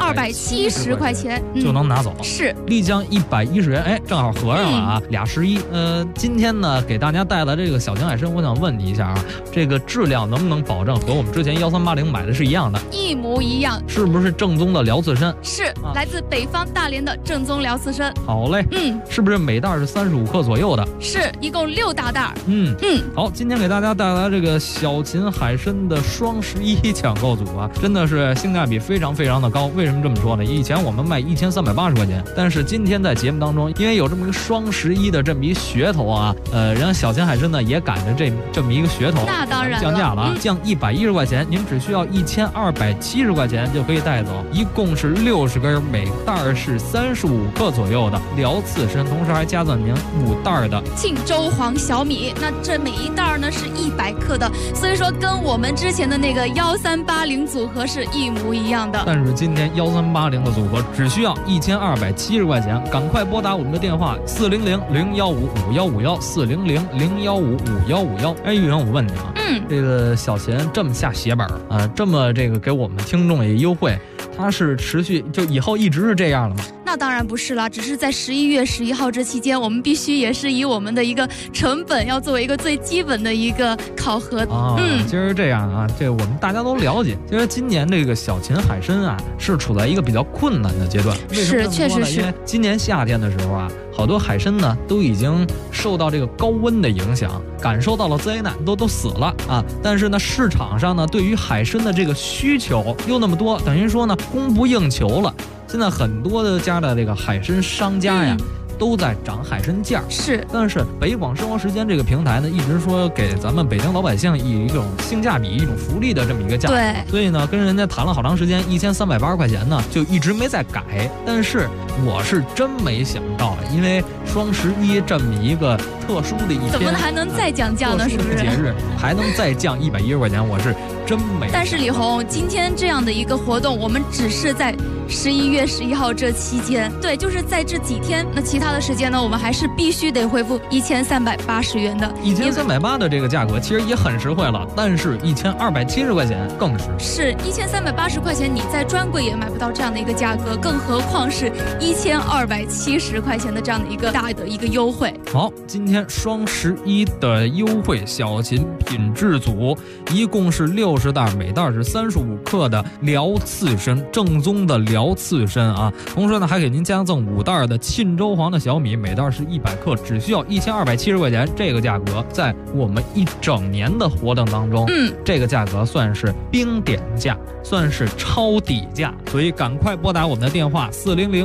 1270块钱就能拿走， 是立降110元，正好合上了啊，俩11。今天呢，给大家带来这个小秦海参，我想问你一下啊，这个质量能不能保证和我们之前1380买的是一样的？ 一模一样， 是不是正宗的辽刺参？ 是，来自北方大连的正宗辽刺参。 好嘞，是不是每袋是35克左右的？ 是，一共6大袋。 好，今天给大家带来这个小秦海参的双11抢购组啊，真的是性价比非常非常的高。为什么这么说呢？以前我们卖1380块钱，但是今天在节目当中，因为有这么一个双11的这么一噱头啊，人家小秦海参呢也赶着这么一个噱头， 那当然降价了，降110块钱，您只需要1270块钱就可以带走，一共是60根，每袋是35克左右的辽刺参，同时还加赠您5袋的庆州黄小米。那这每一袋呢是100克的，所以说跟我们之前的那个1380组合是一模一样的。 但是今天1380的组合只需要1270块钱，赶快拨打我们的电话400-015-5151，400-015-5151。玉莹，我问你啊，这个小秦这么下血本啊，这么这个给我们听众也优惠，它是持续就以后一直是这样了吗？ 那当然不是啦，只是在11月11号这期间，我们必须也是以我们的一个成本要作为一个最基本的一个考核。 其实这样啊，这我们大家都了解。其实今年这个小秦海参啊，是处在一个比较困难的阶段。 是，确实是。 因为今年夏天的时候啊，好多海参呢都已经受到这个高温的影响，感受到了灾难，都死了啊。但是呢，市场上呢对于海参的这个需求又那么多，等于说呢供不应求了。现在很多的家的这个海参商家呀，都在涨海参价。 是， 但是北广生活时间这个平台呢，一直说给咱们北京老百姓以一种性价比、一种福利的这么一个价格。 对， 所以呢，跟人家谈了好长时间，1380块钱呢，就一直没再改。但是我是真没想到，因为双11这么一个特殊的一天， 怎么还能再降价呢？是不是？ 节日还能再降110块钱，我是真没。 但是李红，今天这样的一个活动，我们只是在11月11号这期间，对，就是在这几天。那其他的时间呢，我们还是必须得恢复1380元的。 1380的这个价格其实也很实惠了，但是1270块钱更是1380块钱，你在专柜也买不到这样的一个价格，更何况是1270块钱的这样的一个大的一个优惠。 好，今天双11的优惠小秦品质组，一共是60袋，每袋是35克的辽刺参，正宗的辽辽刺参啊。同时呢，还给您加赠5袋的沁州黄的小米，每袋是100克，只需要1270块钱。这个价格在我们一整年的活动当中，这个价格算是冰点价，算是超底价。所以赶快拨打我们的电话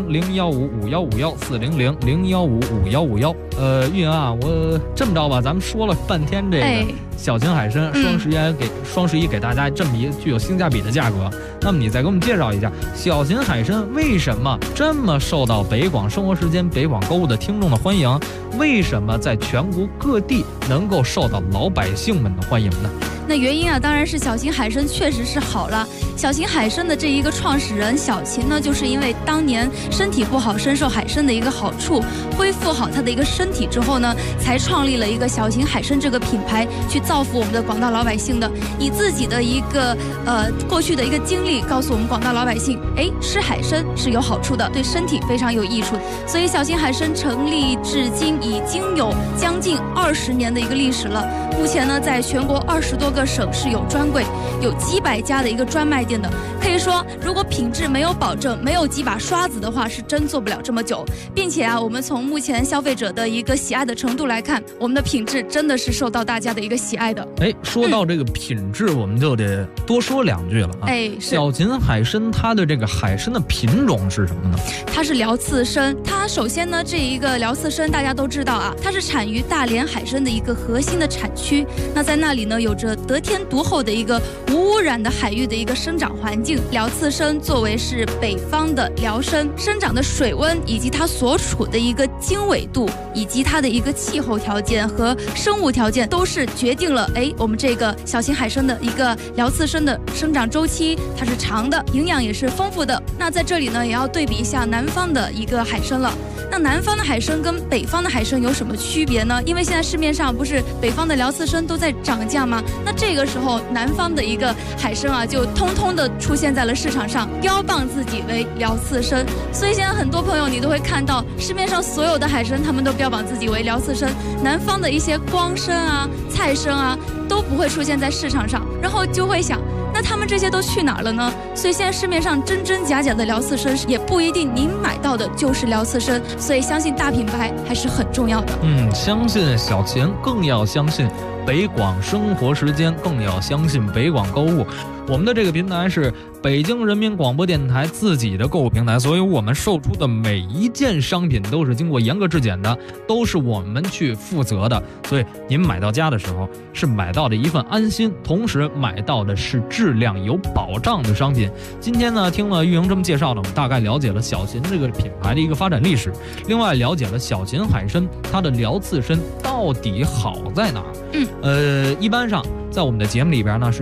400-015-5151，400-015-5151。玉莹啊，我这么着吧，咱们说了半天这个小秦海参，双十一给大家这么一具有性价比的价格，那么你再给我们介绍一下小秦海参为什么这么受到北广生活时间、北广购物的听众的欢迎？为什么在全国各地能够受到老百姓们的欢迎呢？ 那原因啊，当然是小秦海参确实是好了。小秦海参的这一个创始人小秦呢，就是因为当年身体不好，深受海参的一个好处，恢复好他的一个身体之后呢，才创立了一个小秦海参这个品牌，去造福我们的广大老百姓的。以自己的一个过去的一个经历，告诉我们广大老百姓，吃海参是有好处的，对身体非常有益处。所以小秦海参成立至今已经有将近20年的一个历史了。目前呢，在全国20多个省市有专柜，有几百家的一个专卖店的。可以说，如果品质没有保证，没有几把刷子的话，是真做不了这么久。并且啊，我们从目前消费者的一个喜爱的程度来看，我们的品质真的是受到大家的一个喜爱的。 说到这个品质，我们就得多说2句了啊。小秦海参它的这个海参的品种是什么呢？ 它是辽刺参。它首先呢，这一个辽刺参大家都知道啊，它是产于大连海参的一个核心的产区。那在那里呢，有着得天独厚的一个无污染的海域的一个生长环境。辽刺参作为是北方的辽参，生长的水温以及它所处的一个经纬度，以及它的一个气候条件和生物条件，都是决定了我们这个小秦海参的一个辽刺参的生长周期，它是长的，营养也是丰富的。那在这里呢，也要对比一下南方的一个海参了。那南方的海参跟北方的海参有什么区别呢？因为现在市面上不是北方的辽刺参都在涨价吗？那这个时候南方的一个海参啊，就通通的出现在了市场上，标榜自己为辽刺参。所以现在很多朋友你都会看到市面上所有的海参，他们都标榜自己为辽刺参，南方的一些光参啊、菜参啊都不会出现在市场上，然后就会想，那他们这些都去哪儿了呢？所以现在市面上真真假假的辽刺参也不一定您买到的就是辽刺参，所以相信大品牌还是很重要的。 相信小秦，更要相信北广生活时间，更要相信北广购物。我们的这个平台是北京人民广播电台自己的购物平台，所以我们售出的每一件商品都是经过严格质检的，都是我们去负责的。所以您买到家的时候，是买到的一份安心，同时买到的是质量有保障的商品。今天呢，听了玉莹这么介绍呢，我们大概了解了小秦这个品牌的一个发展历史，另外了解了小秦海参它的辽刺参到底好在哪儿。一般上在我们的节目里边呢，是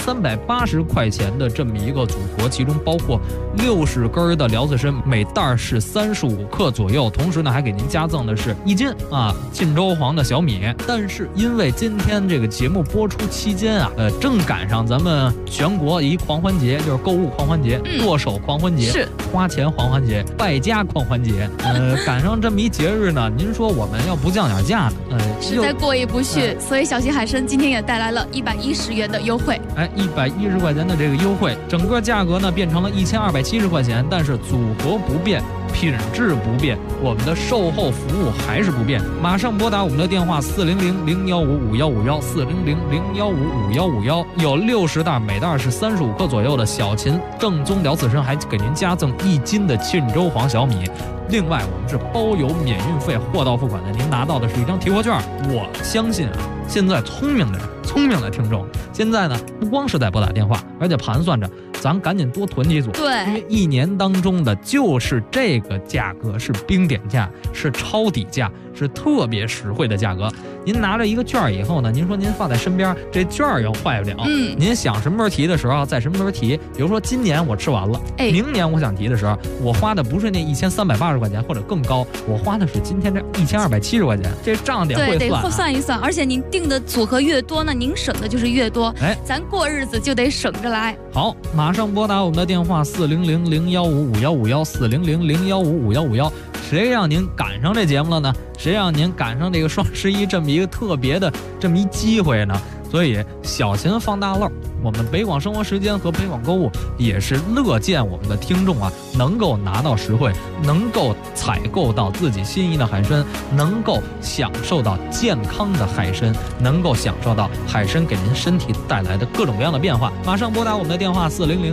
1380块钱的这么一个组合，其中包括60根的辽刺参，每袋是35克左右，同时呢还给您加赠的是1斤沁州黄的小米。但是因为今天这个节目播出期间啊，正赶上咱们全国一狂欢节，就是购物狂欢节、剁手狂欢节、是花钱狂欢节、败家狂欢节，赶上这么一节日呢，您说我们要不降点价呢， 实在过意不去。所以小秦海参今天也带来了110元的优惠 ，110块钱的这个优惠，整个价格呢变成了1270块钱，但是组合不变，品质不变，我们的售后服务还是不变。马上拨打我们的电话400-015-5151，400-015-5151，有60袋，每袋是35克左右的小秦正宗辽刺参，还给您加赠1斤的沁州黄小米。另外我们是包邮免运费，货到付款的，您拿到的是一张提货券。我相信现在聪明的听众，现在呢不光是在拨打电话，而且盘算着咱赶紧多囤几组， 对， 因为一年当中的就是这个价格是冰点价，是超底价，是特别实惠的价格。您拿着一个券以后呢，您说您放在身边，这券又坏不了，您想什么时候提的时候在什么时候提。比如说今年我吃完了，明年我想提的时候，我花的不是那1380块钱或者更高，我花的是今天这1270块钱，这账得会算， 得算一算。而且您定的组合越多，那您省的就是越多，咱过日子就得省着来。 好，马上拨打我们的电话400-015-5151，400-015-5151。谁让您赶上这节目了呢？谁让您赶上这个双11这么一个特别的这么一机会呢？所以小秦放大漏， 我们北广生活时间和北广购物也是乐见我们的听众啊能够拿到实惠，能够采购到自己心仪的海参，能够享受到健康的海参，能够享受到海参给您身体带来的各种各样的变化。马上拨打我们的电话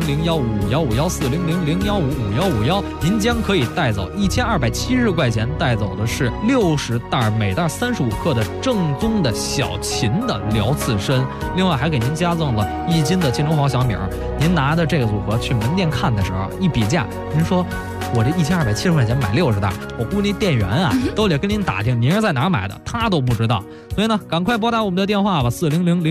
400-015-5151，400-015-5151，您将可以带走1270块钱，带走的是60袋，每袋35克的正宗的小秦的辽刺参，另外还给您加赠了1斤的金城黄小米。您拿的这个组合去门店看的时候一比价，您说我这1270块钱买60袋，我估计店员啊都得跟您打听您是在哪儿买的，他都不知道。所以呢，赶快拨打我们的电话吧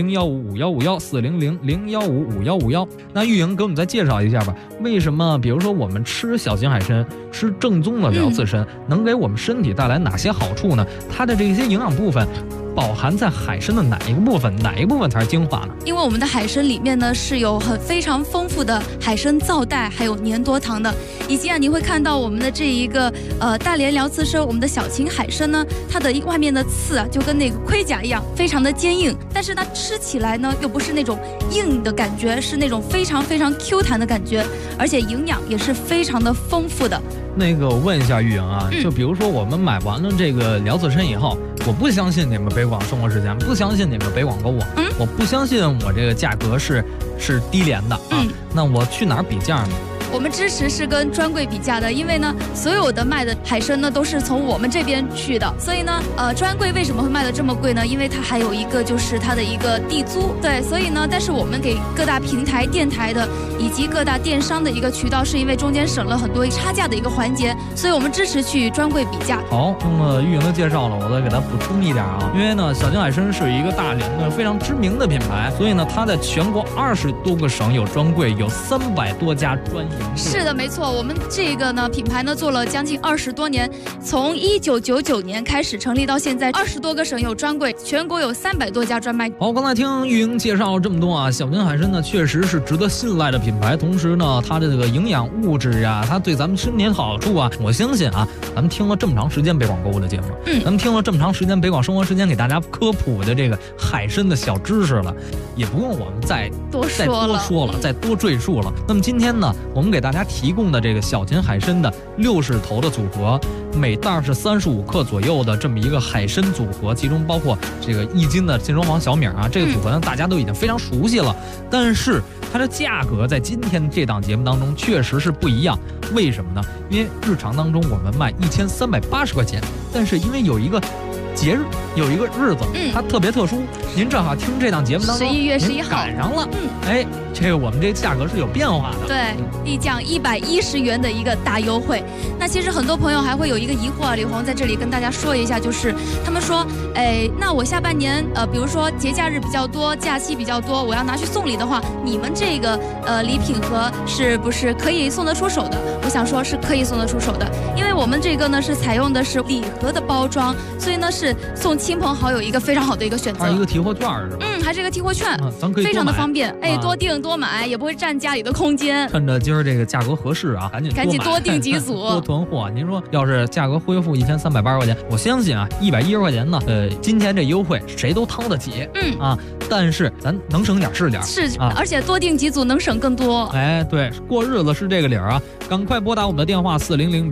，400-015-5151，400-015-5151。那玉莹给我们再介绍一下吧，为什么比如说我们吃小秦海参，吃正宗的辽刺参，能给我们身体带来哪些好处呢？它的这些营养部分饱含在海参的哪一个部分？哪一部分才是精华呢？ 因为我们的海参里面呢是有非常丰富的海参皂带，还有粘多糖的，以及你会看到我们的这一个大连辽刺参，我们的小秦海参呢，它的外面的刺啊就跟那个盔甲一样，非常的坚硬，但是它吃起来呢又不是那种硬的感觉，是那种非常非常 Q 弹的感觉，而且营养也是非常的丰富的。 那个我问一下玉莹啊，就比如说我们买完了这个辽刺参以后，我不相信你们北广生活时间，不相信你们北广购物，我不相信我这个价格是低廉的啊，那我去哪儿比价呢？ 我们支持是跟专柜比价的，因为呢，所有的卖的海参呢都是从我们这边去的，所以呢，专柜为什么会卖的这么贵呢？因为它还有一个就是它的一个地租，对，所以呢，但是我们给各大平台、电台的以及各大电商的一个渠道，是因为中间省了很多差价的一个环节，所以我们支持去专柜比价。 好，那么玉莹的介绍了，我再给它补充一点啊，因为呢，小秦海参是一个大连的非常知名的品牌，所以呢，它在全国20多个省有专柜，有300多家专营。 是的，没错，我们这个呢品牌呢做了将近20多年，从1999年开始成立到现在，20多个省有专柜，全国有300多家专卖。 好，刚才听玉莹介绍这么多啊，小秦海参呢确实是值得信赖的品牌，同时呢它的这个营养物质啊，它对咱们身体的好处啊，我相信啊，咱们听了这么长时间北广购物的节目，咱们听了这么长时间北广生活时间给大家科普的这个海参的小知识了，也不用我们再多说了，再多赘述了。那么今天呢，我们给大家提供的这个小秦海参的60头的组合，每袋是35克左右的这么一个海参组合，其中包括这个1斤的金城黄小米啊，这个组合呢大家都已经非常熟悉了，但是它的价格在今天这档节目当中确实是不一样。为什么呢？因为日常当中我们卖1380块钱，但是因为有一个节日，有一个日子，它特别特殊，您正好听这档节目当中 11月11号赶上了，哎，这个我们这价格是有变化的， 对，立降110元的一个大优惠。那其实很多朋友还会有一个疑惑啊，李红在这里跟大家说一下，就是他们说，哎，那我下半年比如说节假日比较多，假期比较多，我要拿去送礼的话，你们这个礼品盒是不是可以送得出手的？我想说是可以送得出手的，因为我们这个呢是采用的是礼盒的包装，所以呢是送亲朋好友一个非常好的一个选择。 还有一个提货券是吧？ 还是一个提货券， 咱可以非常的方便，哎，多订多买，也不会占家里的空间。 趁着今儿这个价格合适啊，赶紧多订几组， 多囤货。您说要是价格恢复1380块钱，我相信啊，110块钱呢，今天这优惠谁都掏得起，但是咱能省点是点， 而且多订几组能省更多。 哎，对，过日子是这个理儿啊，赶快拨打我们的电话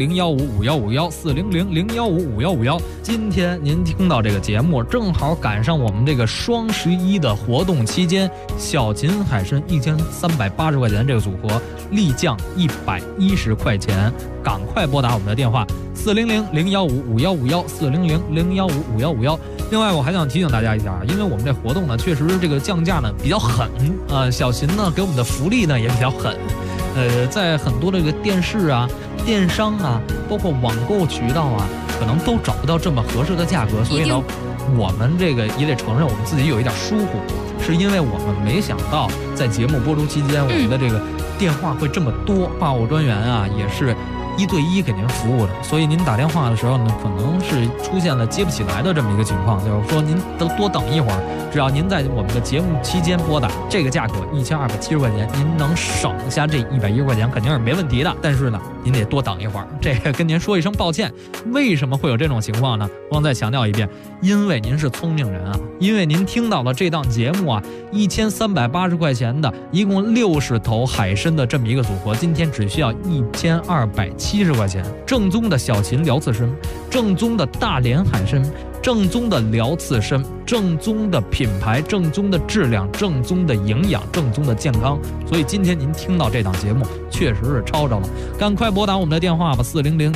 400-015-5151，400-015-5151。今天您听到这个节目，正好赶上我们这个双11的活动期间，小秦海参1380块钱这个组合立降110块钱，赶快拨打我们的电话400-015-5151，400-015-5151。另外我还想提醒大家一下，因为我们这活动呢确实这个降价呢比较狠，小秦呢给我们的福利呢也比较狠，在很多这个电视啊、电商啊，包括网购渠道啊，可能都找不到这么合适的价格，所以呢我们这个也得承认我们自己有一点疏忽，是因为我们没想到在节目播出期间，我们的这个电话会这么多，话务专员啊也是 1对1给您服务的，所以您打电话的时候呢，可能是出现了接不起来的这么一个情况，就是说您多等一会儿，只要您在我们的节目期间拨打，这个价格1270块钱，您能省下这110块钱肯定是没问题的。但是呢，您得多等一会儿，这个跟您说一声抱歉。为什么会有这种情况呢？光再强调一遍，因为您是聪明人啊，因为您听到了这档节目啊，1380块钱的，一共60头海参的这么一个组合，今天只需要1270块钱，正宗的小秦辽刺参，正宗的大连海参，正宗的辽刺参，正宗的品牌，正宗的质量，正宗的营养，正宗的健康。所以今天您听到这档节目确实是抄着了，赶快拨打我们的电话吧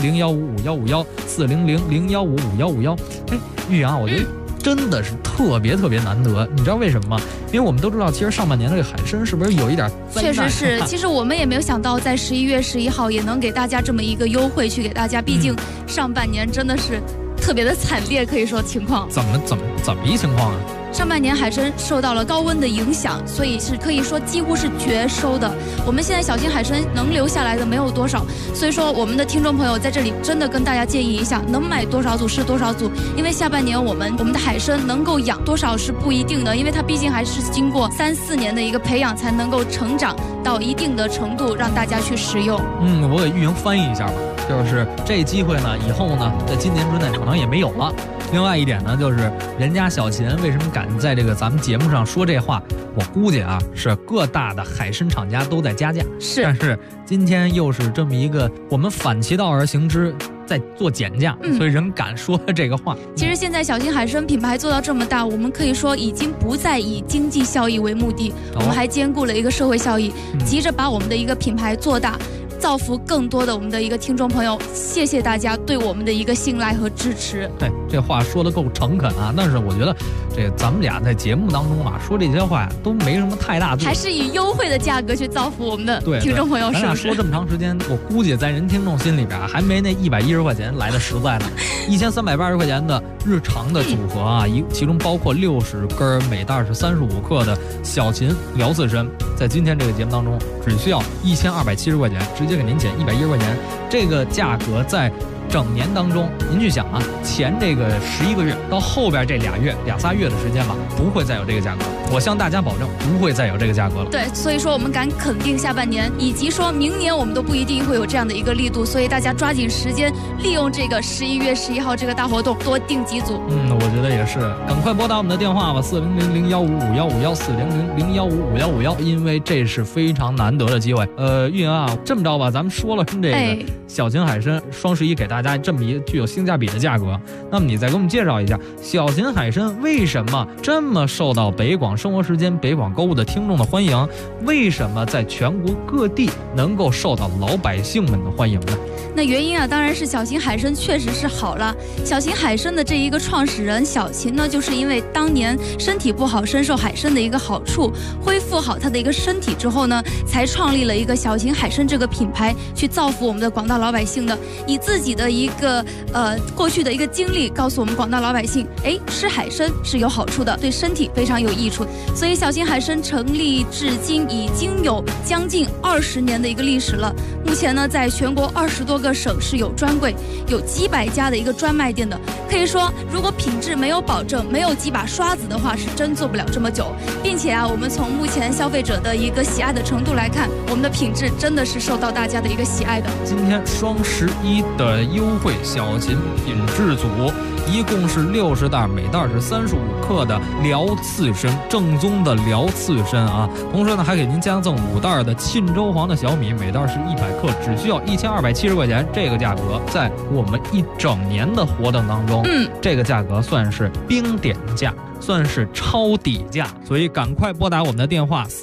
，400-015-5151，400-015-5151。玉阳，我觉得真的是特别难得，你知道为什么吗？因为我们都知道，其实上半年这个海参是不是有一点灾难？ 确实是，其实我们也没有想到，在11月11号也能给大家这么一个优惠，去给大家，毕竟上半年真的是特别的惨烈，可以说情况。 怎么一情况啊？ 上半年海参受到了高温的影响，所以是可以说几乎是绝收的。我们现在小型海参能留下来的没有多少，所以说我们的听众朋友在这里真的跟大家建议一下，能买多少组是多少组，因为下半年我们的海参能够养多少是不一定的，因为它毕竟还是经过3-4年的一个培养才能够成长到一定的程度，让大家去食用。 我给玉莹翻译一下吧，就是这机会呢，以后呢，在今年之内可能也没有了。另外一点呢，就是人家小秦为什么敢在这个咱们节目上说这话，我估计啊，是各大的海参厂家都在加价。 是， 但是今天又是这么一个我们反其道而行之，在做减价，所以人敢说这个话。 其实现在小型海参品牌做到这么大，我们可以说已经不再以经济效益为目的，我们还兼顾了一个社会效益，急着把我们的一个品牌做大，造福更多的我们的一个听众朋友。谢谢大家对我们的一个信赖和支持。 对，这话说得够诚恳啊！但是我觉得这咱们俩在节目当中啊说这些话都没什么太大作用， 还是以优惠的价格去造福我们的听众朋友。 咱俩说这么长时间，我估计在人听众心里边还没那110块钱来的实在呢。1380块钱的日常的组合啊，其中包括60根，每袋是35克的小秦辽刺参，在今天这个节目当中只需要1270块钱，直接给您减110块钱。这个价格在整年当中，您去想啊，前这个11个月到后边这2-3月的时间吧，不会再有这个价格。我向大家保证，不会再有这个价格了。 对，所以说我们敢肯定下半年，以及说明年我们都不一定会有这样的一个力度，所以大家抓紧时间，利用这个11月11号这个大活动，多订几组。 我觉得也是，赶快拨打我们的电话吧，400-015-5151，400-015-5151，因为这是非常难得的机会。玉莹啊，这么着吧，咱们说了这个小秦海参双11给大家这么一个具有性价比的价格，那么你再给我们介绍一下小秦海参为什么这么受到北广生活时间、北广购物的听众的欢迎？为什么在全国各地能够受到老百姓们的欢迎呢？ 那原因啊，当然是小秦海参确实是好了。小秦海参的这一个创始人小秦呢，就是因为当年身体不好，深受海参的一个好处，恢复好他的一个身体之后呢，才创立了一个小秦海参这个品牌，去造福我们的广大老百姓的。以自己的一个过去的一个经历，告诉我们广大老百姓，吃海参是有好处的，对身体非常有益处。所以小秦海参成立至今已经有将近20年的一个历史了。目前呢，在全国20多个省市有专柜，有几百家的一个专卖店的。可以说，如果品质没有保证，没有几把刷子的话，是真做不了这么久。并且啊，我们从目前消费者的一个喜爱的程度来看，我们的品质真的是受到大家的一个喜爱的。 今天双11的优惠小秦品质组，一共是60袋，每袋是35克的辽刺参，正宗的辽刺参啊。同时呢，还给您加赠5袋的沁州黄的小米，每袋是100克，只需要1270块钱。这个价格在我们一整年的活动当中，这个价格算是冰点价，算是超底价，所以赶快拨打我们的电话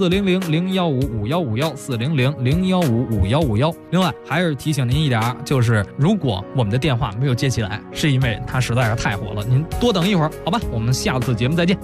400-015-5151，400-015-5151。另外还是提醒您一点，就是如果我们的电话没有接起来，是因为它实在是太火了，您多等一会儿，好吧？我们下次节目再见。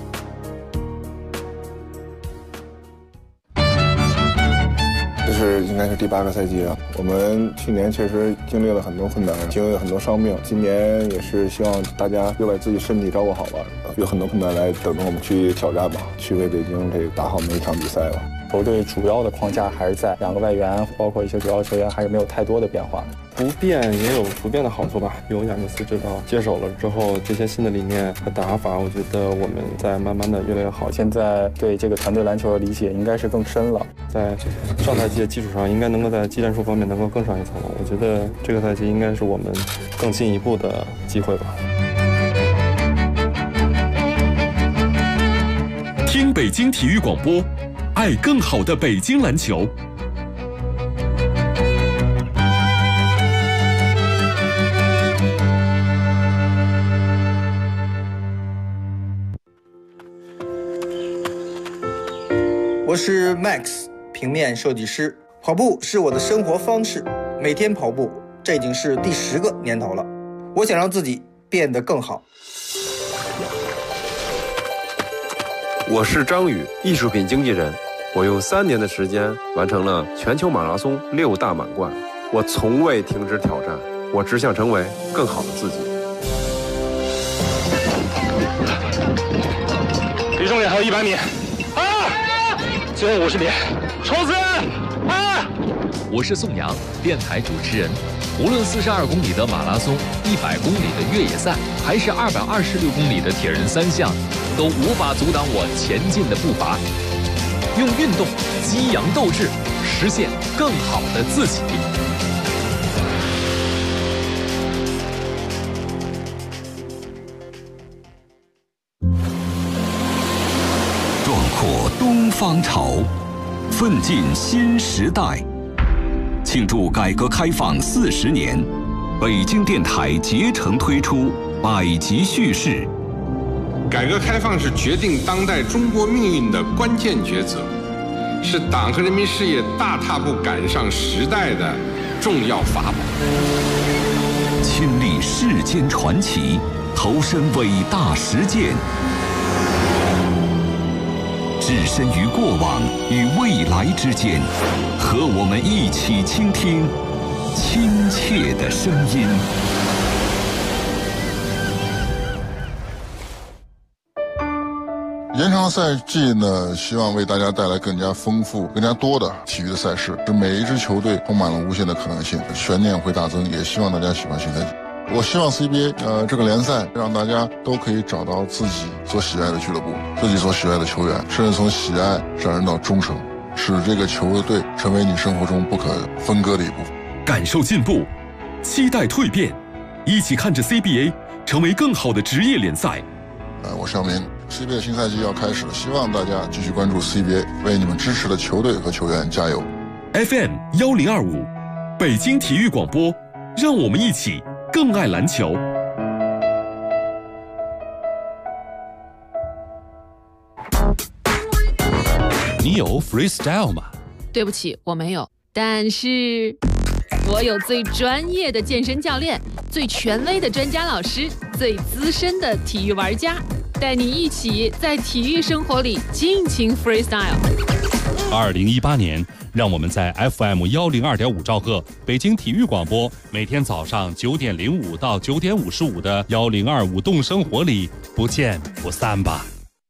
应该是第8个赛季了。我们去年确实经历了很多困难，经历了很多伤病。今年也是希望大家又把自己身体照顾好吧，有很多困难来等着我们去挑战吧，去为北京这个打好每一场比赛吧。 球队主要的框架还是在2个外援，包括一些主要球员还是没有太多的变化。 不变也有不变的好处吧。有亚尼斯指导接手了之后，这些新的理念和打法，我觉得我们在慢慢的越来越好。 现在对这个团队篮球的理解应该是更深了， 在上赛季的基础上，应该能够在技战术方面能够更上一层楼。我觉得这个赛季应该是我们更进一步的机会吧。 听北京体育广播，爱更好的北京篮球。 我是 Max， 平面设计师。跑步是我的生活方式，每天跑步，这已经是第10个年头了。我想让自己变得更好。 我是张宇，艺术品经纪人。我用3年的时间完成了全球马拉松6大满贯。我从未停止挑战，我只想成为更好的自己。 离终点还有100米。最后50米，冲刺！ 我是宋阳，电台主持人。无论42公里的马拉松、100公里的越野赛，还是226公里的铁人3项，都无法阻挡我前进的步伐。用运动激扬斗志，实现更好的自己。 壮阔东方潮，奋进新时代。庆祝改革开放40年，北京电台竭诚推出百集叙事。 改革开放是决定当代中国命运的关键抉择，是党和人民事业大踏步赶上时代的重要法宝。 亲历世间传奇，投身伟大实践，置身于过往与未来之间，和我们一起倾听亲切的声音。 延长赛季呢，希望为大家带来更加丰富、更加多的体育的赛事，使每一支球队充满了无限的可能性，悬念会大增。也希望大家喜欢新赛季。我希望 CBA 这个联赛让大家都可以找到自己所喜爱的俱乐部，自己所喜爱的球员，甚至从喜爱上升到忠诚，使这个球队成为你生活中不可分割的一部分。 感受进步，期待蜕变，一起看着 CBA 成为更好的职业联赛。 我是肖明。CBA 新赛季要开始了，希望大家继续关注 CBA， 为你们支持的球队和球员加油。 FM 1025，北京体育广播，让我们一起更爱篮球。 你有 freestyle 吗？ 对不起，我没有，但是我有最专业的健身教练，最权威的专家老师，最资深的体育玩家，带你一起在体育生活里尽情 freestyle。 2018年，让我们在 FM 102.5兆赫北京体育广播，每天早上9点05到9点55的1025动生活里不见不散吧。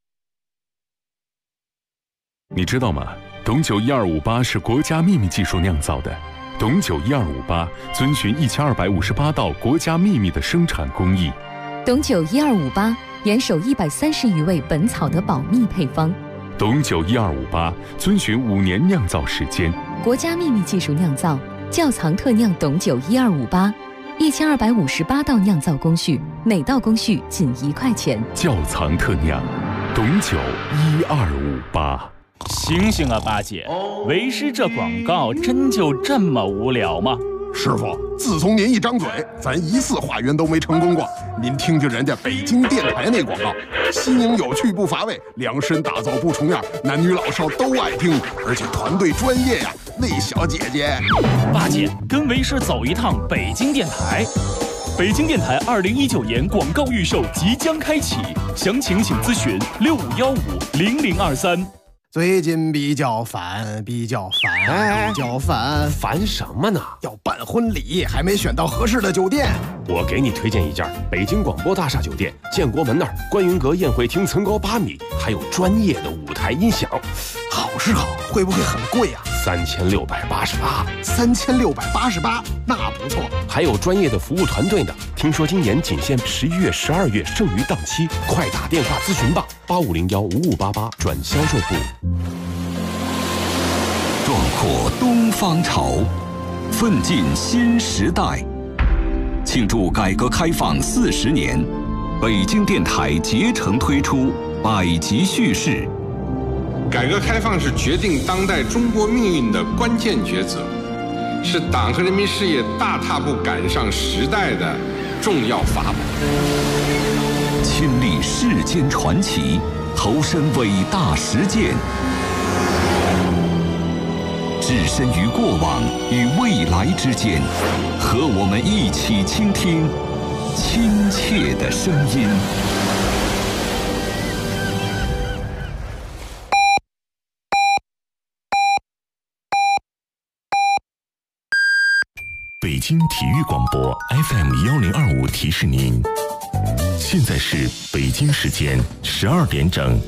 你知道吗？董酒1258是国家秘密技术酿造的。董酒1258遵循1258道国家秘密的生产工艺。 董酒1258严守130余味本草的保密配方。 董酒1258遵循5年酿造时间， 国家秘密技术酿造，窖藏特酿董酒1258，1258道酿造工序，每道工序仅1块钱。 窖藏特酿，董酒1258。 醒醒啊，八姐！为师这广告真就这么无聊吗？ 师傅，自从您一张嘴，咱1次化缘都没成功过。您听听人家北京电台那广告，新颖有趣不乏味，量身打造不重样，男女老少都爱听，而且团队专业呀。那小姐姐， 八姐跟为师走一趟北京电台。北京电台2019年广告预售即将开启，详情请咨询65150023。 最近比较烦， 烦什么呢？ 要办婚礼，还没选到合适的酒店。 我给你推荐一家北京广播大厦酒店，建国门那儿观云阁宴会厅层高8米，还有专业的舞台音响。好是好，会不会很贵啊 ？3688， 3688，那不错。 还有专业的服务团队呢。听说今年仅限11月、12月剩余档期，快打电话咨询吧，85015588转销售部。 壮阔东方潮，奋进新时代。庆祝改革开放40年，北京电台竭诚推出百集叙事。 改革开放是决定当代中国命运的关键抉择，是党和人民事业大踏步赶上时代的重要法宝。 亲历世间传奇，投身伟大实践，置身于过往与未来之间，和我们一起倾听亲切的声音。 北京体育广播 FM1025提示您，现在是北京时间12点整。